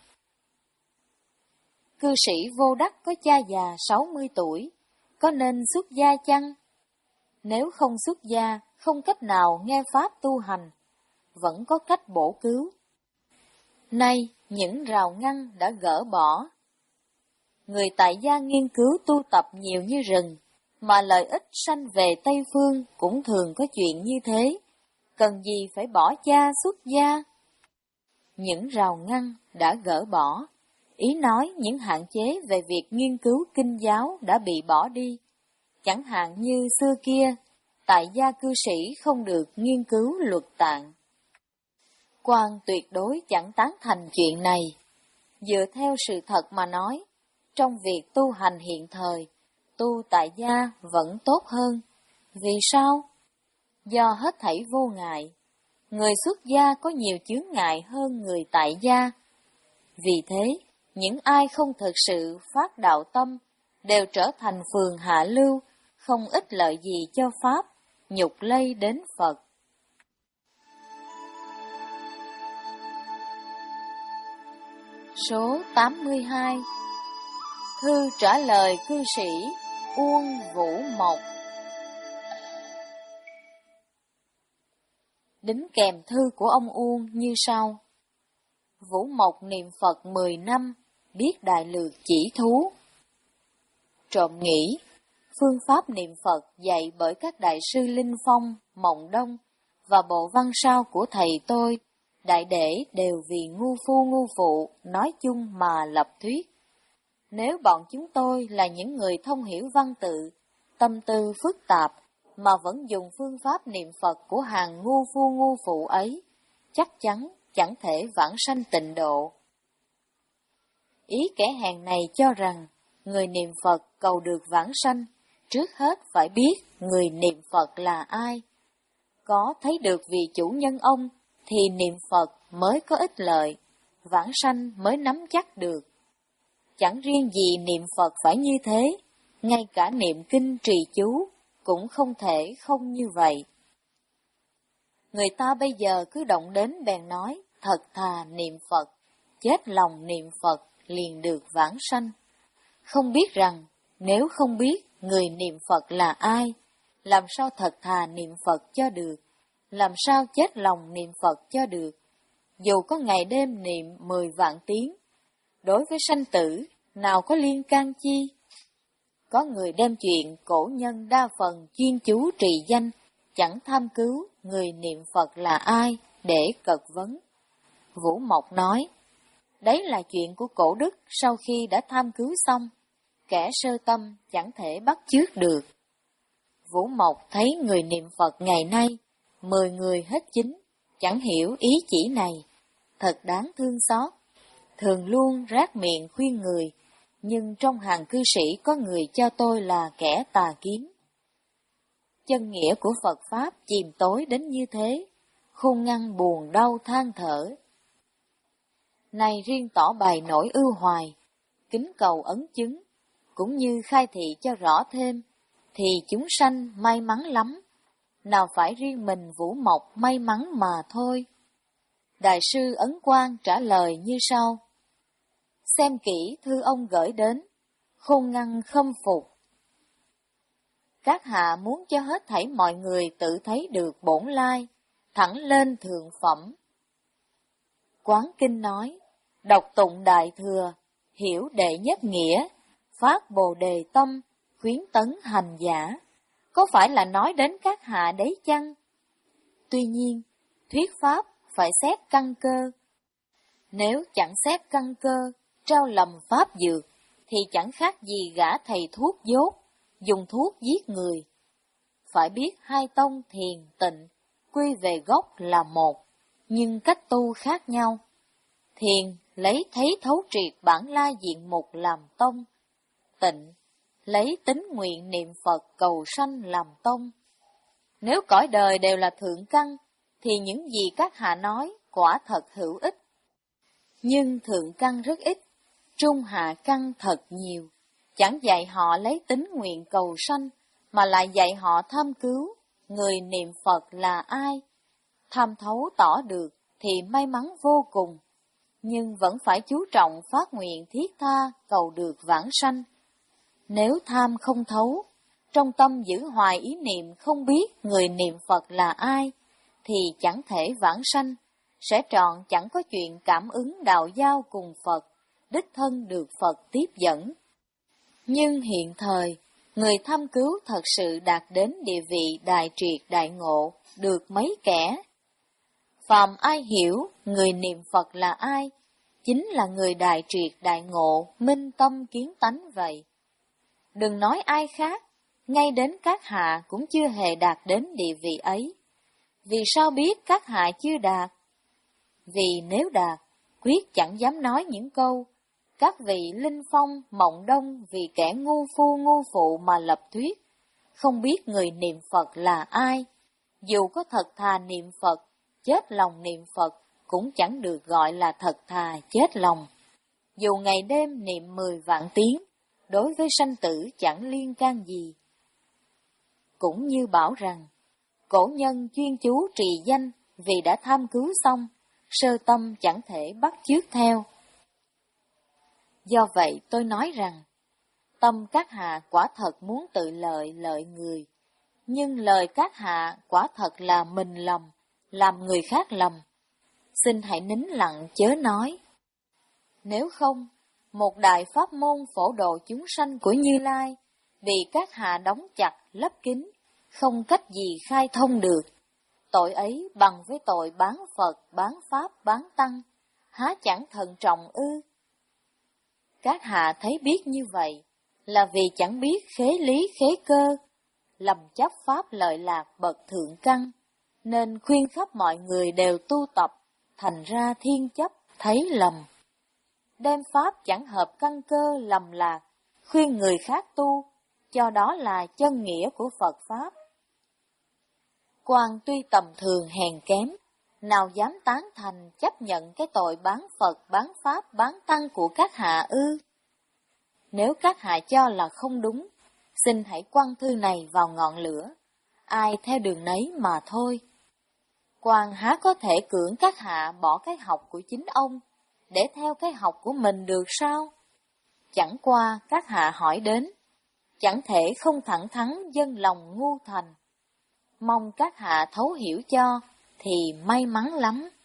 Cư sĩ Vô Đắc có cha già sáu mươi tuổi, có nên xuất gia chăng? Nếu không xuất gia, không cách nào nghe pháp tu hành, vẫn có cách bổ cứu. Nay, những rào ngăn đã gỡ bỏ. Người tại gia nghiên cứu tu tập nhiều như rừng, mà lợi ích sanh về Tây Phương cũng thường có chuyện như thế, cần gì phải bỏ cha xuất gia? Những rào ngăn đã gỡ bỏ, ý nói những hạn chế về việc nghiên cứu kinh giáo đã bị bỏ đi. Chẳng hạn như xưa kia, tại gia cư sĩ không được nghiên cứu luật tạng. Quan tuyệt đối chẳng tán thành chuyện này. Dựa theo sự thật mà nói, trong việc tu hành hiện thời, tu tại gia vẫn tốt hơn. Vì sao? Do hết thảy vô ngại. Người xuất gia có nhiều chướng ngại hơn người tại gia. Vì thế, những ai không thực sự phát đạo tâm đều trở thành phường hạ lưu, không ích lợi gì cho Pháp, nhục lây đến Phật. Số tám mươi hai. Thư trả lời cư sĩ Uông Vũ Mộc. Đính kèm thư của ông Uông như sau. Vũ Mộc niệm Phật mười năm, biết đại lược chỉ thú. Trộm nghĩ, phương pháp niệm Phật dạy bởi các đại sư Linh Phong, Mộng Đông và bộ văn sao của thầy tôi, đại để đều vì ngu phu ngu phụ nói chung mà lập thuyết. Nếu bọn chúng tôi là những người thông hiểu văn tự, tâm tư phức tạp, mà vẫn dùng phương pháp niệm Phật của hàng ngu phu ngu phụ ấy, chắc chắn chẳng thể vãng sanh tịnh độ. Ý kẻ hèn này cho rằng, người niệm Phật cầu được vãng sanh, trước hết phải biết người niệm Phật là ai. Có thấy được vị chủ nhân ông, thì niệm Phật mới có ích lợi, vãng sanh mới nắm chắc được. Chẳng riêng gì niệm Phật phải như thế, ngay cả niệm kinh trì chú cũng không thể không như vậy. Người ta bây giờ cứ động đến bèn nói, thật thà niệm Phật, chết lòng niệm Phật liền được vãng sanh. Không biết rằng, nếu không biết người niệm Phật là ai, làm sao thật thà niệm Phật cho được, làm sao chết lòng niệm Phật cho được, dù có ngày đêm niệm mười vạn tiếng. Đối với sanh tử, nào có liên can chi? Có người đem chuyện cổ nhân đa phần chuyên chú trì danh, chẳng tham cứu người niệm Phật là ai để cật vấn. Vũ Mộc nói, đấy là chuyện của cổ đức sau khi đã tham cứu xong, kẻ sơ tâm chẳng thể bắt chước được. Vũ Mộc thấy người niệm Phật ngày nay, mười người hết chín, chẳng hiểu ý chỉ này, thật đáng thương xót. Thường luôn rát miệng khuyên người, nhưng trong hàng cư sĩ có người cho tôi là kẻ tà kiến. Chân nghĩa của Phật Pháp chìm tối đến như thế, khôn ngăn buồn đau than thở. Này riêng tỏ bài nỗi ưu hoài, kính cầu ấn chứng, cũng như khai thị cho rõ thêm, thì chúng sanh may mắn lắm, nào phải riêng mình Vũ Mộc may mắn mà thôi. Đại sư Ấn Quang trả lời như sau. Xem kỹ thư ông gửi đến, khôn ngăn khâm phục. Các hạ muốn cho hết thảy mọi người tự thấy được bổn lai, thẳng lên thượng phẩm. Quán Kinh nói, đọc tụng Đại Thừa, hiểu đệ nhất nghĩa, phát Bồ Đề tâm, khuyến tấn hành giả. Có phải là nói đến các hạ đấy chăng? Tuy nhiên, thuyết pháp phải xét căn cơ. Nếu chẳng xét căn cơ, trao lầm pháp dược, thì chẳng khác gì gã thầy thuốc dốt, dùng thuốc giết người. Phải biết hai tông thiền tịnh, quy về gốc là một, nhưng cách tu khác nhau. Thiền lấy thấy thấu triệt bản la diện mục làm tông, tịnh lấy tín nguyện niệm Phật cầu sanh làm tông. Nếu cõi đời đều là thượng căn, thì những gì các hạ nói quả thật hữu ích. Nhưng thượng căn rất ít, trung hạ căn thật nhiều, chẳng dạy họ lấy tín nguyện cầu sanh, mà lại dạy họ tham cứu, người niệm Phật là ai. Tham thấu tỏ được thì may mắn vô cùng, nhưng vẫn phải chú trọng phát nguyện thiết tha cầu được vãng sanh. Nếu tham không thấu, trong tâm giữ hoài ý niệm không biết người niệm Phật là ai, thì chẳng thể vãng sanh, sẽ trọn chẳng có chuyện cảm ứng đạo giao cùng Phật, đích thân được Phật tiếp dẫn. Nhưng hiện thời, người tham cứu thật sự đạt đến địa vị đại triệt đại ngộ, được mấy kẻ. Phàm ai hiểu người niệm Phật là ai, chính là người đại triệt đại ngộ, minh tâm kiến tánh vậy. Đừng nói ai khác, ngay đến các hạ cũng chưa hề đạt đến địa vị ấy. Vì sao biết các hạ chưa đạt? Vì nếu đạt, quyết chẳng dám nói những câu các vị linh phong, mộng đông vì kẻ ngu phu ngu phụ mà lập thuyết, không biết người niệm Phật là ai. Dù có thật thà niệm Phật, chết lòng niệm Phật, cũng chẳng được gọi là thật thà chết lòng. Dù ngày đêm niệm mười vạn tiếng, đối với sanh tử chẳng liên can gì. Cũng như bảo rằng, cổ nhân chuyên chú trì danh vì đã tham cứu xong, sơ tâm chẳng thể bắt chước theo. Do vậy tôi nói rằng, tâm các hạ quả thật muốn tự lợi lợi người, nhưng lời các hạ quả thật là mình lầm, làm người khác lầm. Xin hãy nín lặng chớ nói. Nếu không, một đại pháp môn phổ độ chúng sanh của Như Lai, bị các hạ đóng chặt, lấp kín, không cách gì khai thông được. Tội ấy bằng với tội bán Phật, bán Pháp, bán Tăng, há chẳng thận trọng ư? Các hạ thấy biết như vậy, là vì chẳng biết khế lý khế cơ, lầm chấp Pháp lợi lạc bậc thượng căn, nên khuyên khắp mọi người đều tu tập, thành ra thiên chấp, thấy lầm. Đem Pháp chẳng hợp căn cơ lầm lạc, khuyên người khác tu, cho đó là chân nghĩa của Phật Pháp. Quan tuy tầm thường hèn kém, nào dám tán thành chấp nhận cái tội bán Phật, bán Pháp, bán Tăng của các hạ ư? Nếu các hạ cho là không đúng, xin hãy quăng thư này vào ngọn lửa, ai theo đường nấy mà thôi. Quan há có thể cưỡng các hạ bỏ cái học của chính ông, để theo cái học của mình được sao? Chẳng qua các hạ hỏi đến, chẳng thể không thẳng thắn dân lòng ngu thành. Mong các hạ thấu hiểu cho, thì may mắn lắm.